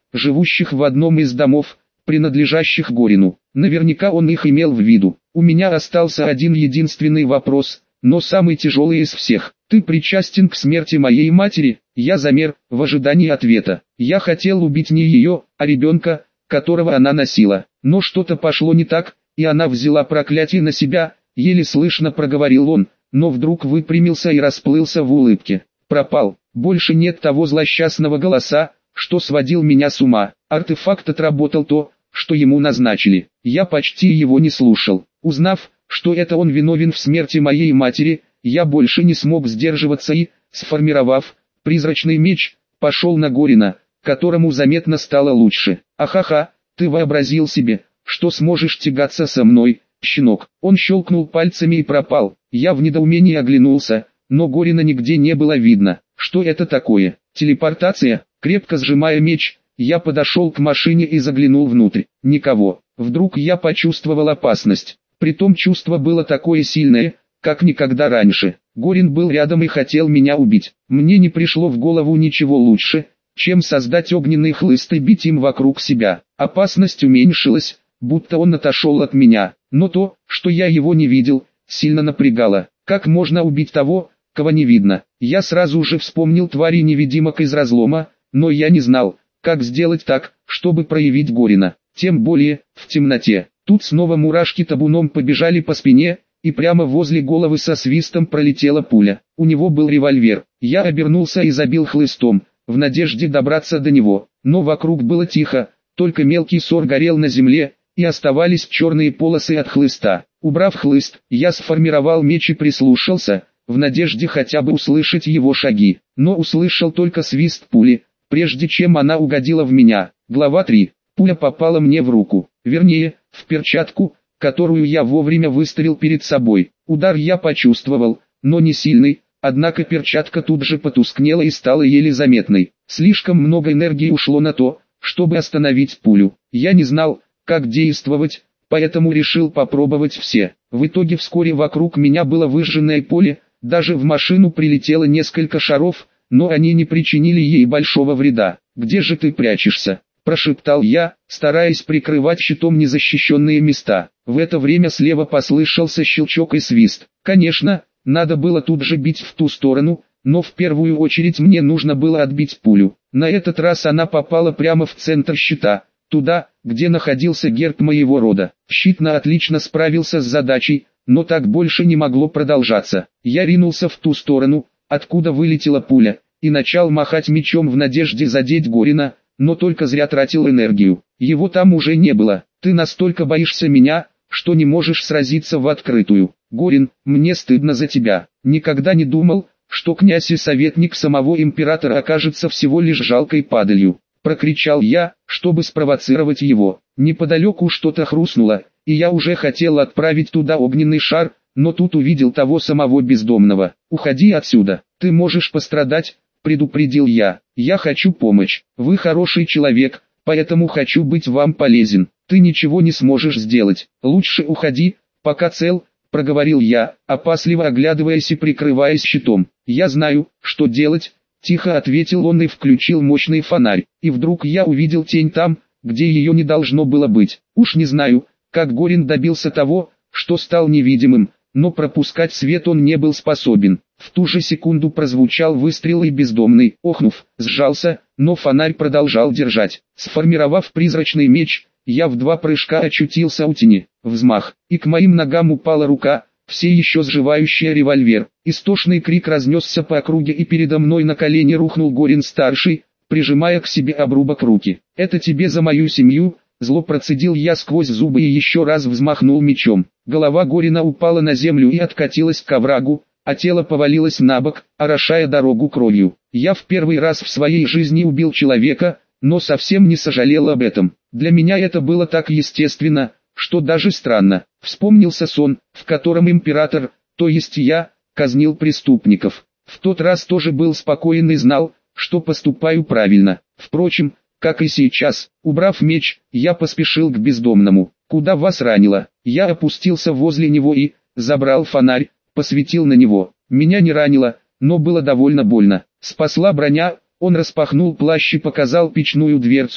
живущих в одном из домов, принадлежащих Горину. Наверняка он их имел в виду. У меня остался один единственный вопрос, но самый тяжелый из всех. Ты причастен к смерти моей матери? Я замер, в ожидании ответа. Я хотел убить не ее, а ребенка, которого она носила. Но что-то пошло не так, и она взяла проклятие на себя, еле слышно проговорил он, но вдруг выпрямился и расплылся в улыбке. Пропал. Больше нет того злосчастного голоса, что сводил меня с ума. Артефакт отработал то, что ему назначили. Я почти его не слушал. Узнав, что это он виновен в смерти моей матери, я больше не смог сдерживаться и, сформировав призрачный меч, пошел на Горина, которому заметно стало лучше. Ахаха, ты вообразил себе, что сможешь тягаться со мной, щенок. Он щелкнул пальцами и пропал. Я в недоумении оглянулся, но Горина нигде не было видно. Что это такое? Телепортация? Крепко сжимая меч, я подошел к машине и заглянул внутрь. Никого. Вдруг я почувствовал опасность. Притом чувство было такое сильное, как никогда раньше. Горин был рядом и хотел меня убить. Мне не пришло в голову ничего лучше, чем создать огненный хлыст и бить им вокруг себя. Опасность уменьшилась, будто он отошел от меня. Но то, что я его не видел, сильно напрягало. Как можно убить того, кого не видно? Я сразу же вспомнил твари-невидимок из разлома, но я не знал, как сделать так, чтобы проявить Горина. Тем более, в темноте. Тут снова мурашки табуном побежали по спине, и прямо возле головы со свистом пролетела пуля. У него был револьвер. Я обернулся и забил хлыстом, в надежде добраться до него. Но вокруг было тихо, только мелкий сор горел на земле, и оставались черные полосы от хлыста. Убрав хлыст, я сформировал меч и прислушался, в надежде хотя бы услышать его шаги. Но услышал только свист пули, прежде чем она угодила в меня. Глава три. Пуля попала мне в руку, вернее, в перчатку, которую я вовремя выставил перед собой. Удар я почувствовал, но не сильный, однако перчатка тут же потускнела и стала еле заметной. Слишком много энергии ушло на то, чтобы остановить пулю. Я не знал, как действовать, поэтому решил попробовать все. В итоге вскоре вокруг меня было выжженное поле, даже в машину прилетело несколько шаров, но они не причинили ей большого вреда. «Где же ты прячешься?» – прошептал я, стараясь прикрывать щитом незащищенные места. В это время слева послышался щелчок и свист. Конечно, надо было тут же бить в ту сторону, но в первую очередь мне нужно было отбить пулю. На этот раз она попала прямо в центр щита, туда, где находился герб моего рода. Щит на отлично справился с задачей, но так больше не могло продолжаться. Я ринулся в ту сторону, откуда вылетела пуля, и начал махать мечом в надежде задеть Горина, но только зря тратил энергию. Его там уже не было. «Ты настолько боишься меня, что не можешь сразиться в открытую. Горин, мне стыдно за тебя. Никогда не думал, что князь и советник самого императора окажется всего лишь жалкой падалью», — прокричал я, чтобы спровоцировать его. Неподалеку что-то хрустнуло, и я уже хотел отправить туда огненный шар, но тут увидел того самого бездомного. «Уходи отсюда, ты можешь пострадать», — предупредил я. «Я хочу помочь. Вы хороший человек, поэтому хочу быть вам полезен. Ты ничего не сможешь сделать. Лучше уходи, пока цел», — проговорил я, опасливо оглядываясь и прикрываясь щитом. «Я знаю, что делать», — тихо ответил он и включил мощный фонарь. И вдруг я увидел тень там, где ее не должно было быть. Уж не знаю, как Горин добился того, что стал невидимым, но пропускать свет он не был способен. В ту же секунду прозвучал выстрел, и бездомный, охнув, сжался, но фонарь продолжал держать. Сформировав призрачный меч, я в два прыжка очутился у тени. Взмах, и к моим ногам упала рука, все еще сживающая револьвер. Истошный крик разнесся по округе, и передо мной на колени рухнул Горин-старший, прижимая к себе обрубок руки. «Это тебе за мою семью», — зло процедил я сквозь зубы и еще раз взмахнул мечом. Голова Горина упала на землю и откатилась к оврагу, а тело повалилось на бок, орошая дорогу кровью. Я в первый раз в своей жизни убил человека, но совсем не сожалел об этом. Для меня это было так естественно, что даже странно. Вспомнился сон, в котором император, то есть я, казнил преступников. В тот раз тоже был спокоен и знал, что поступаю правильно. Впрочем, как и сейчас, убрав меч, я поспешил к бездомному. «Куда вас ранило?» Я опустился возле него и, забрал фонарь, посветил на него. Меня не ранило, но было довольно больно. Спасла броня. Он распахнул плащ и показал печную дверцу,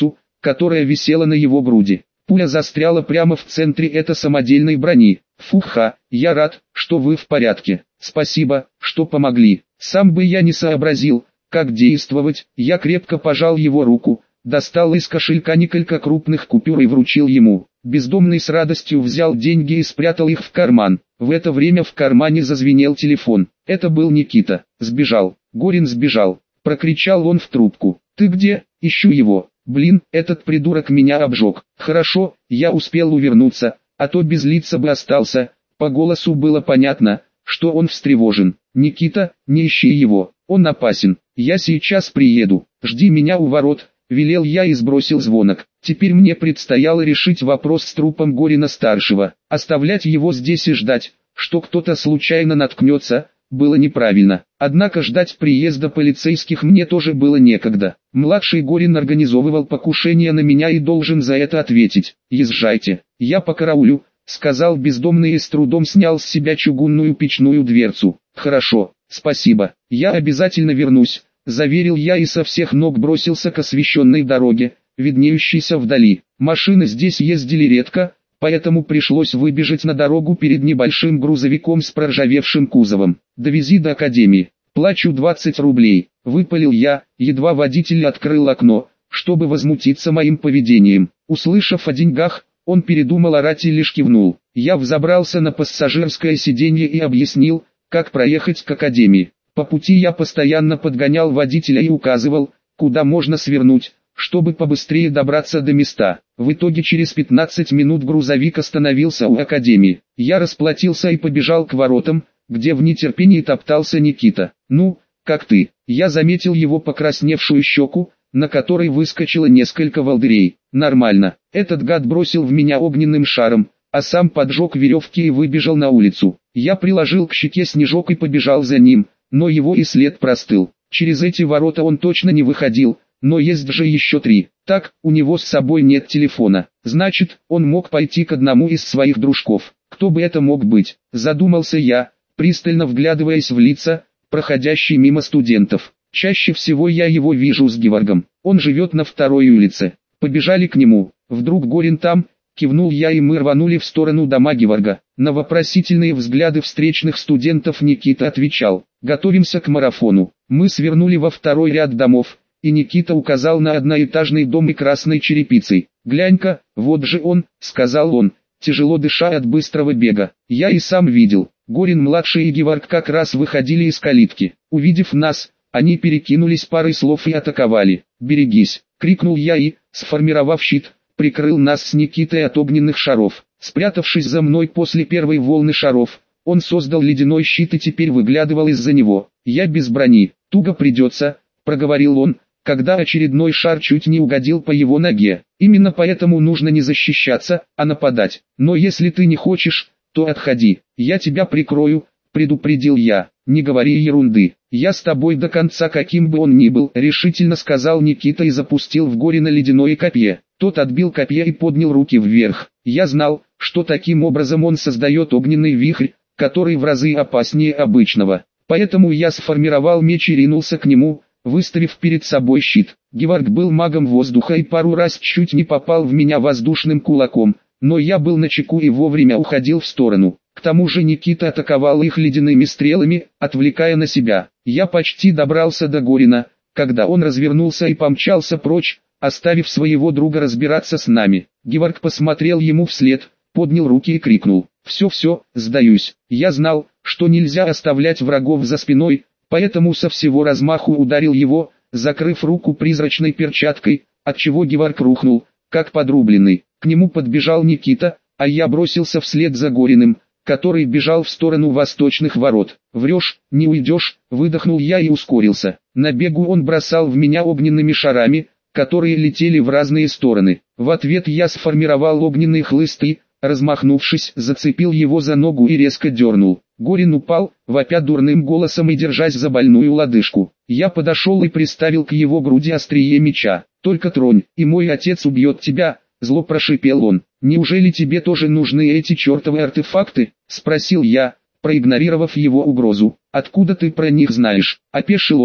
которая висела на его груди. Пуля застряла прямо в центре этой самодельной брони. Фуха, я рад, что вы в порядке. Спасибо, что помогли. Сам бы я не сообразил, как действовать. Я крепко пожал его руку, достал из кошелька несколько крупных купюр и вручил ему. Бездомный с радостью взял деньги и спрятал их в карман. В это время в кармане зазвенел телефон. Это был Никита. Сбежал. Горин сбежал. Прокричал он в трубку. Ты где? Ищу его. Блин, этот придурок меня обжег. Хорошо, я успел увернуться, а то без лица бы остался. По голосу было понятно, что он встревожен. Никита, не ищи его, он опасен. Я сейчас приеду. Жди меня у ворот. Велел я и сбросил звонок. Теперь мне предстояло решить вопрос с трупом Горина-старшего. Оставлять его здесь и ждать, что кто-то случайно наткнется, было неправильно. Однако ждать приезда полицейских мне тоже было некогда. Младший Горин организовывал покушение на меня и должен за это ответить. «Езжайте, я покараулю», — сказал бездомный и с трудом снял с себя чугунную печную дверцу. «Хорошо, спасибо, я обязательно вернусь», — заверил я и со всех ног бросился к освещенной дороге, виднеющейся вдали. Машины здесь ездили редко, поэтому пришлось выбежать на дорогу перед небольшим грузовиком с проржавевшим кузовом. «Довези до академии. Плачу двадцать рублей», — выпалил я, едва водитель открыл окно, чтобы возмутиться моим поведением. Услышав о деньгах, он передумал орать и лишь кивнул. Я взобрался на пассажирское сиденье и объяснил, как проехать к академии. По пути я постоянно подгонял водителя и указывал, куда можно свернуть, чтобы побыстрее добраться до места. В итоге через пятнадцать минут грузовик остановился у академии. Я расплатился и побежал к воротам, где в нетерпении топтался Никита. «Ну, как ты?» Я заметил его покрасневшую щеку, на которой выскочило несколько волдырей. «Нормально». Этот гад бросил в меня огненным шаром, а сам поджег веревки и выбежал на улицу. Я приложил к щеке снежок и побежал за ним, но его и след простыл. Через эти ворота он точно не выходил, но есть же еще три. Так, у него с собой нет телефона. Значит, он мог пойти к одному из своих дружков. Кто бы это мог быть? Задумался я, пристально вглядываясь в лица, проходящие мимо студентов. Чаще всего я его вижу с Геворгом. Он живет на второй улице. Побежали к нему. Вдруг Горин там? Кивнул я, и мы рванули в сторону дома Геворга. На вопросительные взгляды встречных студентов Никита отвечал: «Готовимся к марафону». Мы свернули во второй ряд домов, и Никита указал на одноэтажный дом и красной черепицей. «Глянь-ка, вот же он», — сказал он, тяжело дыша от быстрого бега. Я и сам видел. Горин-младший и Геворг как раз выходили из калитки. Увидев нас, они перекинулись парой слов и атаковали. «Берегись!» — крикнул я и, сформировав щит, прикрыл нас с Никитой от огненных шаров. Спрятавшись за мной после первой волны шаров, он создал ледяной щит и теперь выглядывал из-за него. «Я без брони, туго придется», — проговорил он, когда очередной шар чуть не угодил по его ноге. «Именно поэтому нужно не защищаться, а нападать. Но если ты не хочешь, то отходи, я тебя прикрою», — предупредил я. «Не говори ерунды, я с тобой до конца, каким бы он ни был», — решительно сказал Никита и запустил в Горина ледяное копье. Тот отбил копье и поднял руки вверх. Я знал, что таким образом он создает огненный вихрь, который в разы опаснее обычного. Поэтому я сформировал меч и ринулся к нему, выставив перед собой щит. Геворг был магом воздуха и пару раз чуть не попал в меня воздушным кулаком, но я был начеку и вовремя уходил в сторону. К тому же Никита атаковал их ледяными стрелами, отвлекая на себя. Я почти добрался до Горина, когда он развернулся и помчался прочь, оставив своего друга разбираться с нами. Геворг посмотрел ему вслед, поднял руки и крикнул: «Все-все, сдаюсь». Я знал, что нельзя оставлять врагов за спиной, поэтому со всего размаху ударил его, закрыв руку призрачной перчаткой, отчего Геворг рухнул, как подрубленный. К нему подбежал Никита, а я бросился вслед за Гориным, который бежал в сторону восточных ворот. «Врешь, не уйдешь», — выдохнул я и ускорился. На бегу он бросал в меня огненными шарами, которые летели в разные стороны. В ответ я сформировал огненные хлысты, размахнувшись, зацепил его за ногу и резко дернул. Горин упал, вопя дурным голосом и держась за больную лодыжку. Я подошел и приставил к его груди острие меча. «Только тронь, и мой отец убьет тебя», — зло прошипел он. «Неужели тебе тоже нужны эти чертовы артефакты?» — спросил я, проигнорировав его угрозу. «Откуда ты про них знаешь?» — опешил он,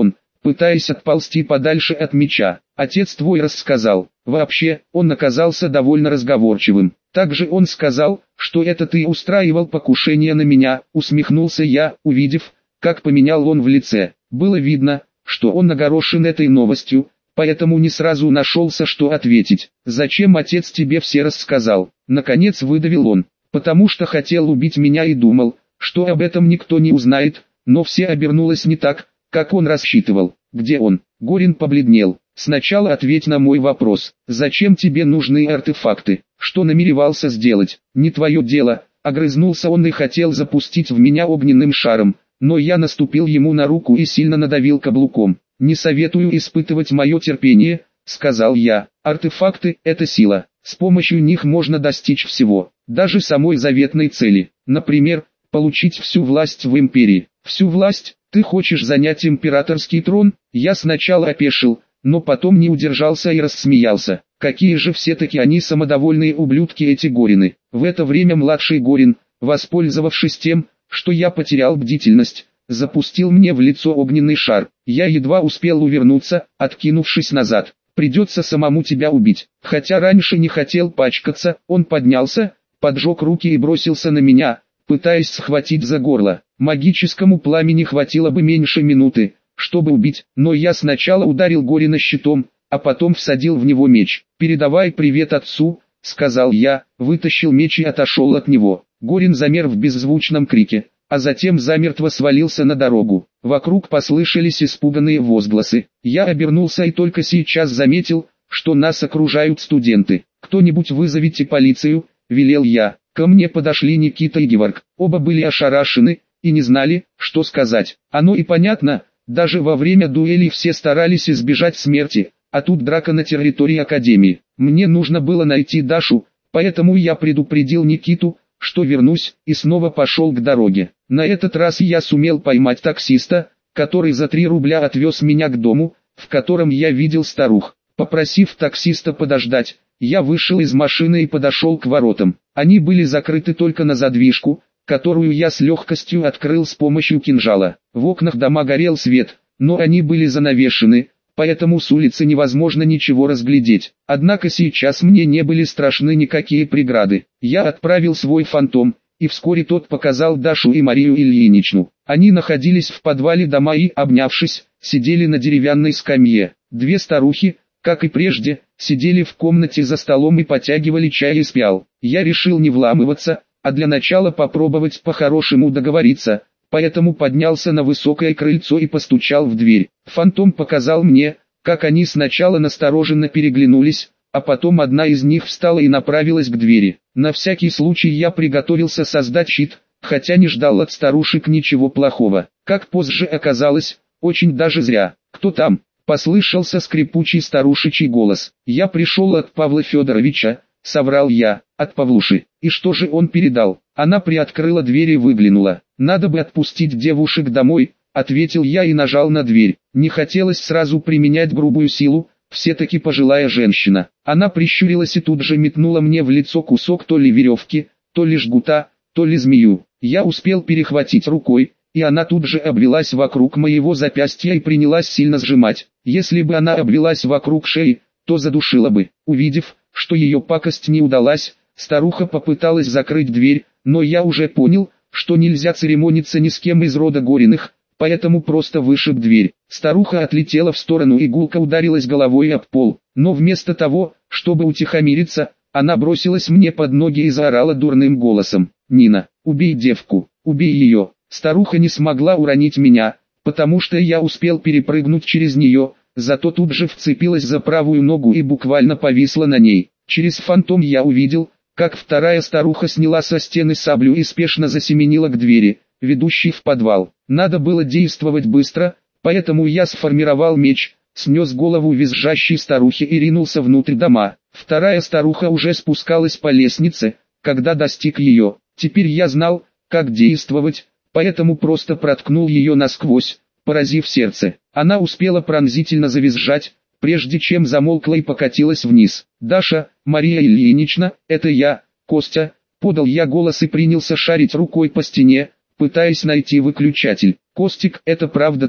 пытаясь отползти подальше от меча. Отец твой рассказал. Вообще, он оказался довольно разговорчивым. Также он сказал, что это ты устраивал покушение на меня, усмехнулся я, увидев, как поменял он в лице. Было видно, что он огорошен этой новостью, поэтому не сразу нашелся, что ответить. «Зачем отец тебе все рассказал?» Наконец выдавил он. «Потому что хотел убить меня и думал, что об этом никто не узнает, но все обернулось не так, как он рассчитывал. Где он?» Горин побледнел. «Сначала ответь на мой вопрос. Зачем тебе нужны артефакты? Что намеревался сделать? Не твое дело». Огрызнулся он и хотел запустить в меня огненным шаром, но я наступил ему на руку и сильно надавил каблуком. «Не советую испытывать мое терпение», — сказал я. «Артефакты — это сила. С помощью них можно достичь всего, даже самой заветной цели. Например, получить всю власть в империи». «Всю власть? Ты хочешь занять императорский трон?» Я сначала опешил, но потом не удержался и рассмеялся. Какие же все-таки они самодовольные ублюдки эти Горины. В это время младший Горин, воспользовавшись тем, что я потерял бдительность, запустил мне в лицо огненный шар. Я едва успел увернуться, откинувшись назад. «Придется самому тебя убить». Хотя раньше не хотел пачкаться, он поднялся, поджег руки и бросился на меня, пытаясь схватить за горло. Магическому пламени хватило бы меньше минуты, чтобы убить, но я сначала ударил Горина щитом, а потом всадил в него меч. «Передавай привет отцу», — сказал я, вытащил меч и отошел от него. Горин замер в беззвучном крике, а затем замертво свалился на дорогу. Вокруг послышались испуганные возгласы. Я обернулся и только сейчас заметил, что нас окружают студенты. «Кто-нибудь вызовите полицию», — велел я. Ко мне подошли Никита и Геворг. Оба были ошарашены и не знали, что сказать. Оно и понятно, даже во время дуэли все старались избежать смерти, а тут драка на территории Академии. Мне нужно было найти Дашу, поэтому я предупредил Никиту, что вернусь, и снова пошел к дороге. На этот раз я сумел поймать таксиста, который за три рубля отвез меня к дому, в котором я видел старух. Попросив таксиста подождать, я вышел из машины и подошел к воротам. Они были закрыты только на задвижку, которую я с легкостью открыл с помощью кинжала. В окнах дома горел свет, но они были занавешены, поэтому с улицы невозможно ничего разглядеть. Однако сейчас мне не были страшны никакие преграды. Я отправил свой фантом, и вскоре тот показал Дашу и Марию Ильиничну. Они находились в подвале дома и, обнявшись, сидели на деревянной скамье. Две старухи, как и прежде, сидели в комнате за столом и потягивали чай из пиал. Я решил не вламываться, а для начала попробовать по-хорошему договориться, поэтому поднялся на высокое крыльцо и постучал в дверь. Фантом показал мне, как они сначала настороженно переглянулись, а потом одна из них встала и направилась к двери. На всякий случай я приготовился создать щит, хотя не ждал от старушек ничего плохого. Как позже оказалось, очень даже зря. «Кто там?» — послышался скрипучий старушечий голос. «Я пришел от Павла Федоровича», — соврал я. «От Павлуши. И что же он передал?» Она приоткрыла дверь и выглянула. «Надо бы отпустить девушек домой», — ответил я и нажал на дверь. Не хотелось сразу применять грубую силу, все-таки пожилая женщина. Она прищурилась и тут же метнула мне в лицо кусок то ли веревки, то ли жгута, то ли змею. Я успел перехватить рукой, и она тут же обвелась вокруг моего запястья и принялась сильно сжимать. Если бы она обвелась вокруг шеи, то задушила бы. Увидев, что ее пакость не удалась, старуха попыталась закрыть дверь, но я уже понял, что нельзя церемониться ни с кем из рода Гориных, поэтому просто вышиб дверь. Старуха отлетела в сторону и гулко ударилась головой об пол, но вместо того, чтобы утихомириться, она бросилась мне под ноги и заорала дурным голосом: «Нина, убей девку, убей ее!» Старуха не смогла уронить меня, потому что я успел перепрыгнуть через нее, зато тут же вцепилась за правую ногу и буквально повисла на ней. Через фантом я увидел, как вторая старуха сняла со стены саблю и спешно засеменила к двери, ведущей в подвал. Надо было действовать быстро, поэтому я сформировал меч, снес голову визжащей старухи и ринулся внутрь дома. Вторая старуха уже спускалась по лестнице, когда достиг ее. Теперь я знал, как действовать, поэтому просто проткнул ее насквозь, поразив сердце. Она успела пронзительно завизжать, прежде чем замолкла и покатилась вниз. «Даша, Мария Ильинична, это я, Костя», — подал я голос и принялся шарить рукой по стене, пытаясь найти выключатель. «Костик, это правда ты?»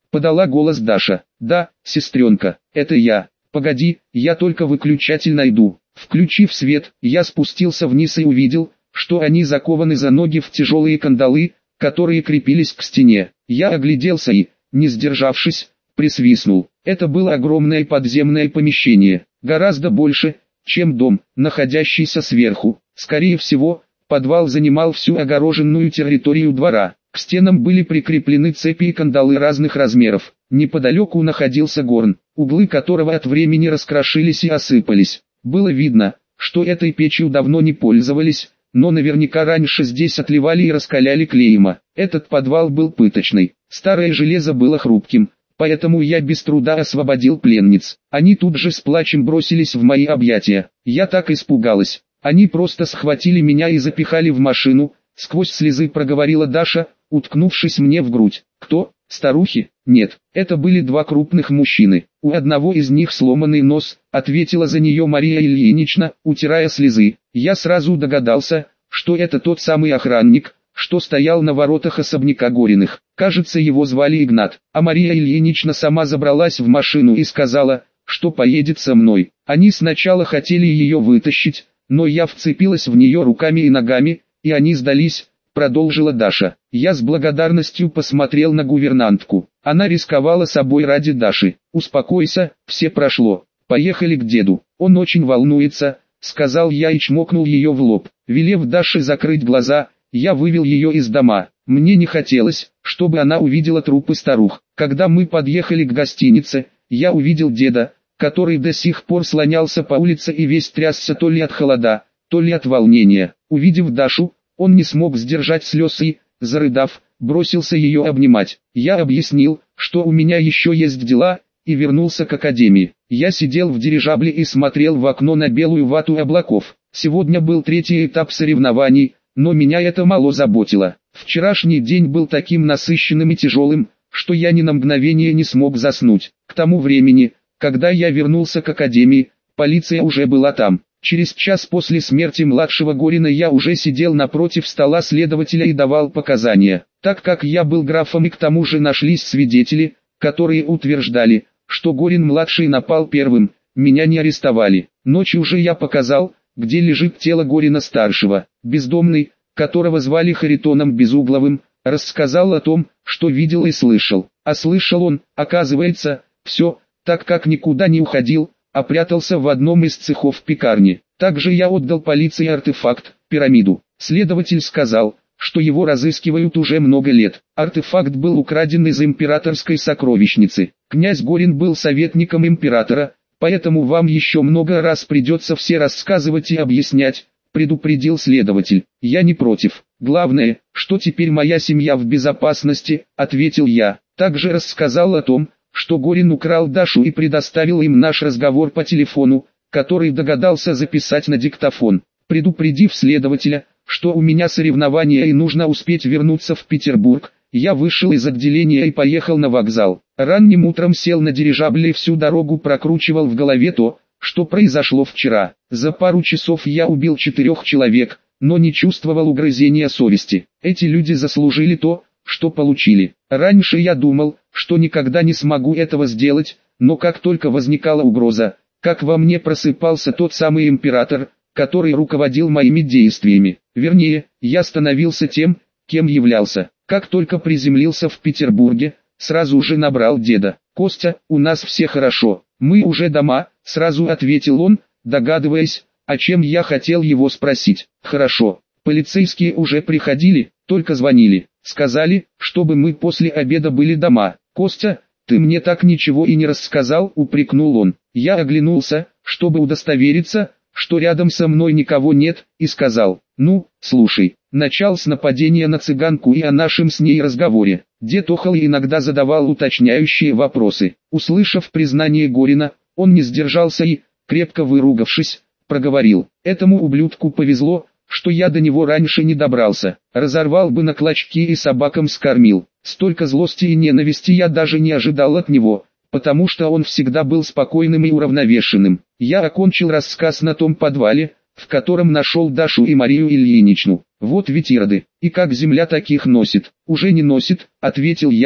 подала голос Даша. Да, сестренка, это я. Погоди, я только выключатель найду. Включив свет, я спустился вниз и увидел, что они закованы за ноги в тяжелые кандалы, которые крепились к стене. Я огляделся и, не сдержавшись, присвистнул. Это было огромное подземное помещение, гораздо больше, чем дом, находящийся сверху. Скорее всего, подвал занимал всю огороженную территорию двора. К стенам были прикреплены цепи и кандалы разных размеров. Неподалеку находился горн, углы которого от времени раскрошились и осыпались. Было видно, что этой печью давно не пользовались, но наверняка раньше здесь отливали и раскаляли клейма. Этот подвал был пыточный. Старое железо было хрупким, поэтому я без труда освободил пленниц. Они тут же с плачем бросились в мои объятия. Я так испугалась. Они просто схватили меня и запихали в машину. Сквозь слезы проговорила Даша, уткнувшись мне в грудь. Кто? Старухи? Нет, это были два крупных мужчины. У одного из них сломанный нос, ответила за нее Мария Ильинична, утирая слезы. Я сразу догадался, что это тот самый охранник, что стоял на воротах особняка Гориных. Кажется, его звали Игнат. А Мария Ильинична сама забралась в машину и сказала, что поедет со мной. Они сначала хотели ее вытащить, но я вцепилась в нее руками и ногами, и они сдались, продолжила Даша. Я с благодарностью посмотрел на гувернантку. Она рисковала собой ради Даши. Успокойся, все прошло. Поехали к деду. Он очень волнуется, сказал я и чмокнул ее в лоб. Велев Даше закрыть глаза, я вывел ее из дома. Мне не хотелось, чтобы она увидела трупы старух. Когда мы подъехали к гостинице, я увидел деда, который до сих пор слонялся по улице и весь трясся то ли от холода, то ли от волнения. Увидев Дашу, он не смог сдержать слез и, зарыдав, бросился ее обнимать. Я объяснил, что у меня еще есть дела, и вернулся к академии. Я сидел в дирижабле и смотрел в окно на белую вату облаков. Сегодня был третий этап соревнований, но меня это мало заботило. Вчерашний день был таким насыщенным и тяжелым, что я ни на мгновение не смог заснуть. К тому времени, когда я вернулся к академии, полиция уже была там. Через час после смерти младшего Горина я уже сидел напротив стола следователя и давал показания. Так как я был графом и к тому же нашлись свидетели, которые утверждали, что Горин-младший напал первым, меня не арестовали. Ночью уже я показал, где лежит тело Горина-старшего. Бездомный, которого звали Харитоном Безугловым, рассказал о том, что видел и слышал. А слышал он, оказывается, все, так как никуда не уходил, а прятался в одном из цехов пекарни. Также я отдал полиции артефакт, пирамиду. Следователь сказал, что его разыскивают уже много лет. Артефакт был украден из императорской сокровищницы. Князь Горин был советником императора, поэтому вам еще много раз придется все рассказывать и объяснять, предупредил следователь. Я не против. Главное, что теперь моя семья в безопасности, ответил я. Также рассказал о том, что Горин украл Дашу и предоставил им наш разговор по телефону, который догадался записать на диктофон. Предупредив следователя, что у меня соревнования и нужно успеть вернуться в Петербург, я вышел из отделения и поехал на вокзал. Ранним утром сел на дирижабль и всю дорогу прокручивал в голове то, что произошло вчера. За пару часов я убил четырех человек, но не чувствовал угрызения совести. Эти люди заслужили то, что получили. Раньше я думал, что никогда не смогу этого сделать, но как только возникала угроза, как во мне просыпался тот самый император, который руководил моими действиями. Вернее, я становился тем, кем являлся. Как только приземлился в Петербурге, сразу же набрал деда. «Костя, у нас все хорошо, мы уже дома», сразу ответил он, догадываясь, о чем я хотел его спросить. «Хорошо, полицейские уже приходили, только звонили, сказали, чтобы мы после обеда были дома». «Костя, ты мне так ничего и не рассказал», упрекнул он. Я оглянулся, чтобы удостовериться, что рядом со мной никого нет, и сказал: «Ну, слушай, начал с нападения на цыганку и о нашем с ней разговоре». Дед охал и иногда задавал уточняющие вопросы. Услышав признание Горина, он не сдержался и, крепко выругавшись, проговорил: «Этому ублюдку повезло, что я до него раньше не добрался, разорвал бы на клочки и собакам скормил». Столько злости и ненависти я даже не ожидал от него, потому что он всегда был спокойным и уравновешенным. Я окончил рассказ на том подвале, в котором нашел Дашу и Марию Ильиничну. Вот ведь ироды, и как земля таких носит. «Уже не носит», — ответил я,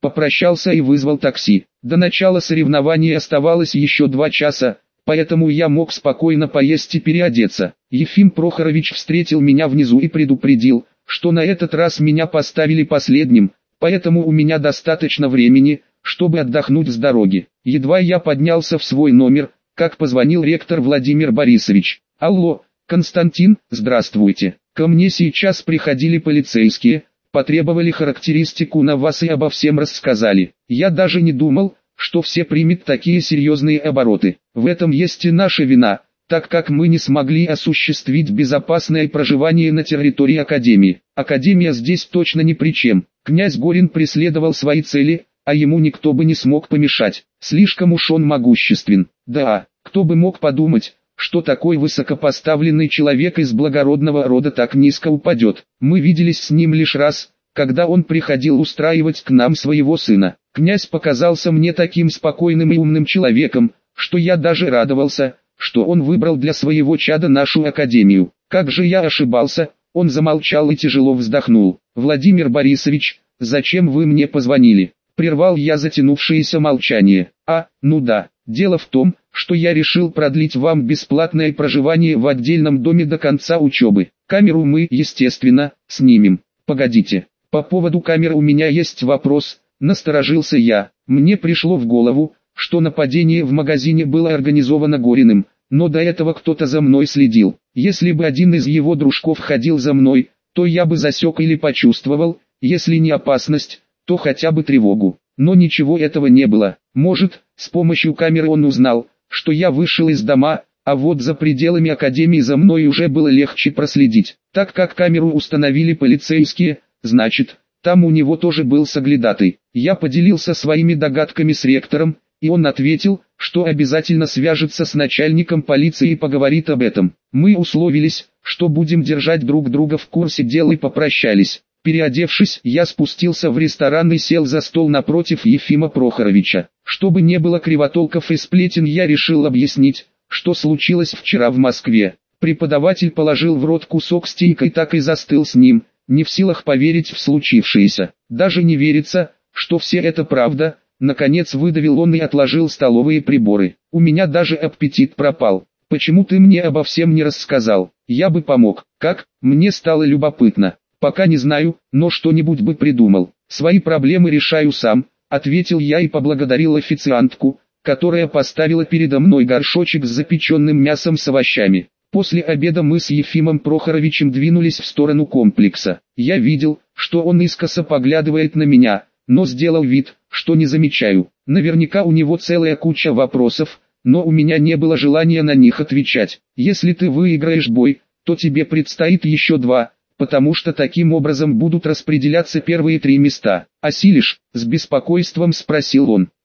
попрощался и вызвал такси. До начала соревнований оставалось еще два часа, поэтому я мог спокойно поесть и переодеться. Ефим Прохорович встретил меня внизу и предупредил, что на этот раз меня поставили последним, поэтому у меня достаточно времени, чтобы отдохнуть с дороги. Едва я поднялся в свой номер, как позвонил ректор Владимир Борисович. «Алло, Константин, здравствуйте. Ко мне сейчас приходили полицейские, потребовали характеристику на вас и обо всем рассказали. Я даже не думал, что все примет такие серьезные обороты. В этом есть и наша вина, так как мы не смогли осуществить безопасное проживание на территории Академии. Академия здесь точно ни при чем. Князь Горин преследовал свои цели, а ему никто бы не смог помешать. Слишком уж он могуществен. Да, кто бы мог подумать, что такой высокопоставленный человек из благородного рода так низко упадет. Мы виделись с ним лишь раз, когда он приходил устраивать к нам своего сына. Князь показался мне таким спокойным и умным человеком, что я даже радовался, что он выбрал для своего чада нашу академию. Как же я ошибался!» Он замолчал и тяжело вздохнул. «Владимир Борисович, зачем вы мне позвонили?» Прервал я затянувшееся молчание. «А, ну да, дело в том, что я решил продлить вам бесплатное проживание в отдельном доме до конца учебы. Камеру мы, естественно, снимем. Погодите, по поводу камеры у меня есть вопрос», насторожился я. Мне пришло в голову, что нападение в магазине было организовано Гориным, но до этого кто-то за мной следил. Если бы один из его дружков ходил за мной, то я бы засек или почувствовал, если не опасность, то хотя бы тревогу. Но ничего этого не было. Может, с помощью камеры он узнал, что я вышел из дома, а вот за пределами академии за мной уже было легче проследить. Так как камеру установили полицейские, значит, там у него тоже был соглядатый. Я поделился своими догадками с ректором, и он ответил, что обязательно свяжется с начальником полиции и поговорит об этом. Мы условились, что будем держать друг друга в курсе дела и попрощались. Переодевшись, я спустился в ресторан и сел за стол напротив Ефима Прохоровича. Чтобы не было кривотолков и сплетен, я решил объяснить, что случилось вчера в Москве. Преподаватель положил в рот кусок стейка и так и застыл с ним, не в силах поверить в случившееся. Даже не верится, что все это правда. Наконец выдавил он и отложил столовые приборы. «У меня даже аппетит пропал. Почему ты мне обо всем не рассказал? Я бы помог». «Как?» Мне стало любопытно. «Пока не знаю, но что-нибудь бы придумал. Свои проблемы решаю сам», ответил я и поблагодарил официантку, которая поставила передо мной горшочек с запеченным мясом с овощами. После обеда мы с Ефимом Прохоровичем двинулись в сторону комплекса. Я видел, что он искоса поглядывает на меня, но сделал вид, что не замечаю. Наверняка у него целая куча вопросов, но у меня не было желания на них отвечать. «Если ты выиграешь бой, то тебе предстоит еще два, потому что таким образом будут распределяться первые три места. Осилишь?» — с беспокойством спросил он.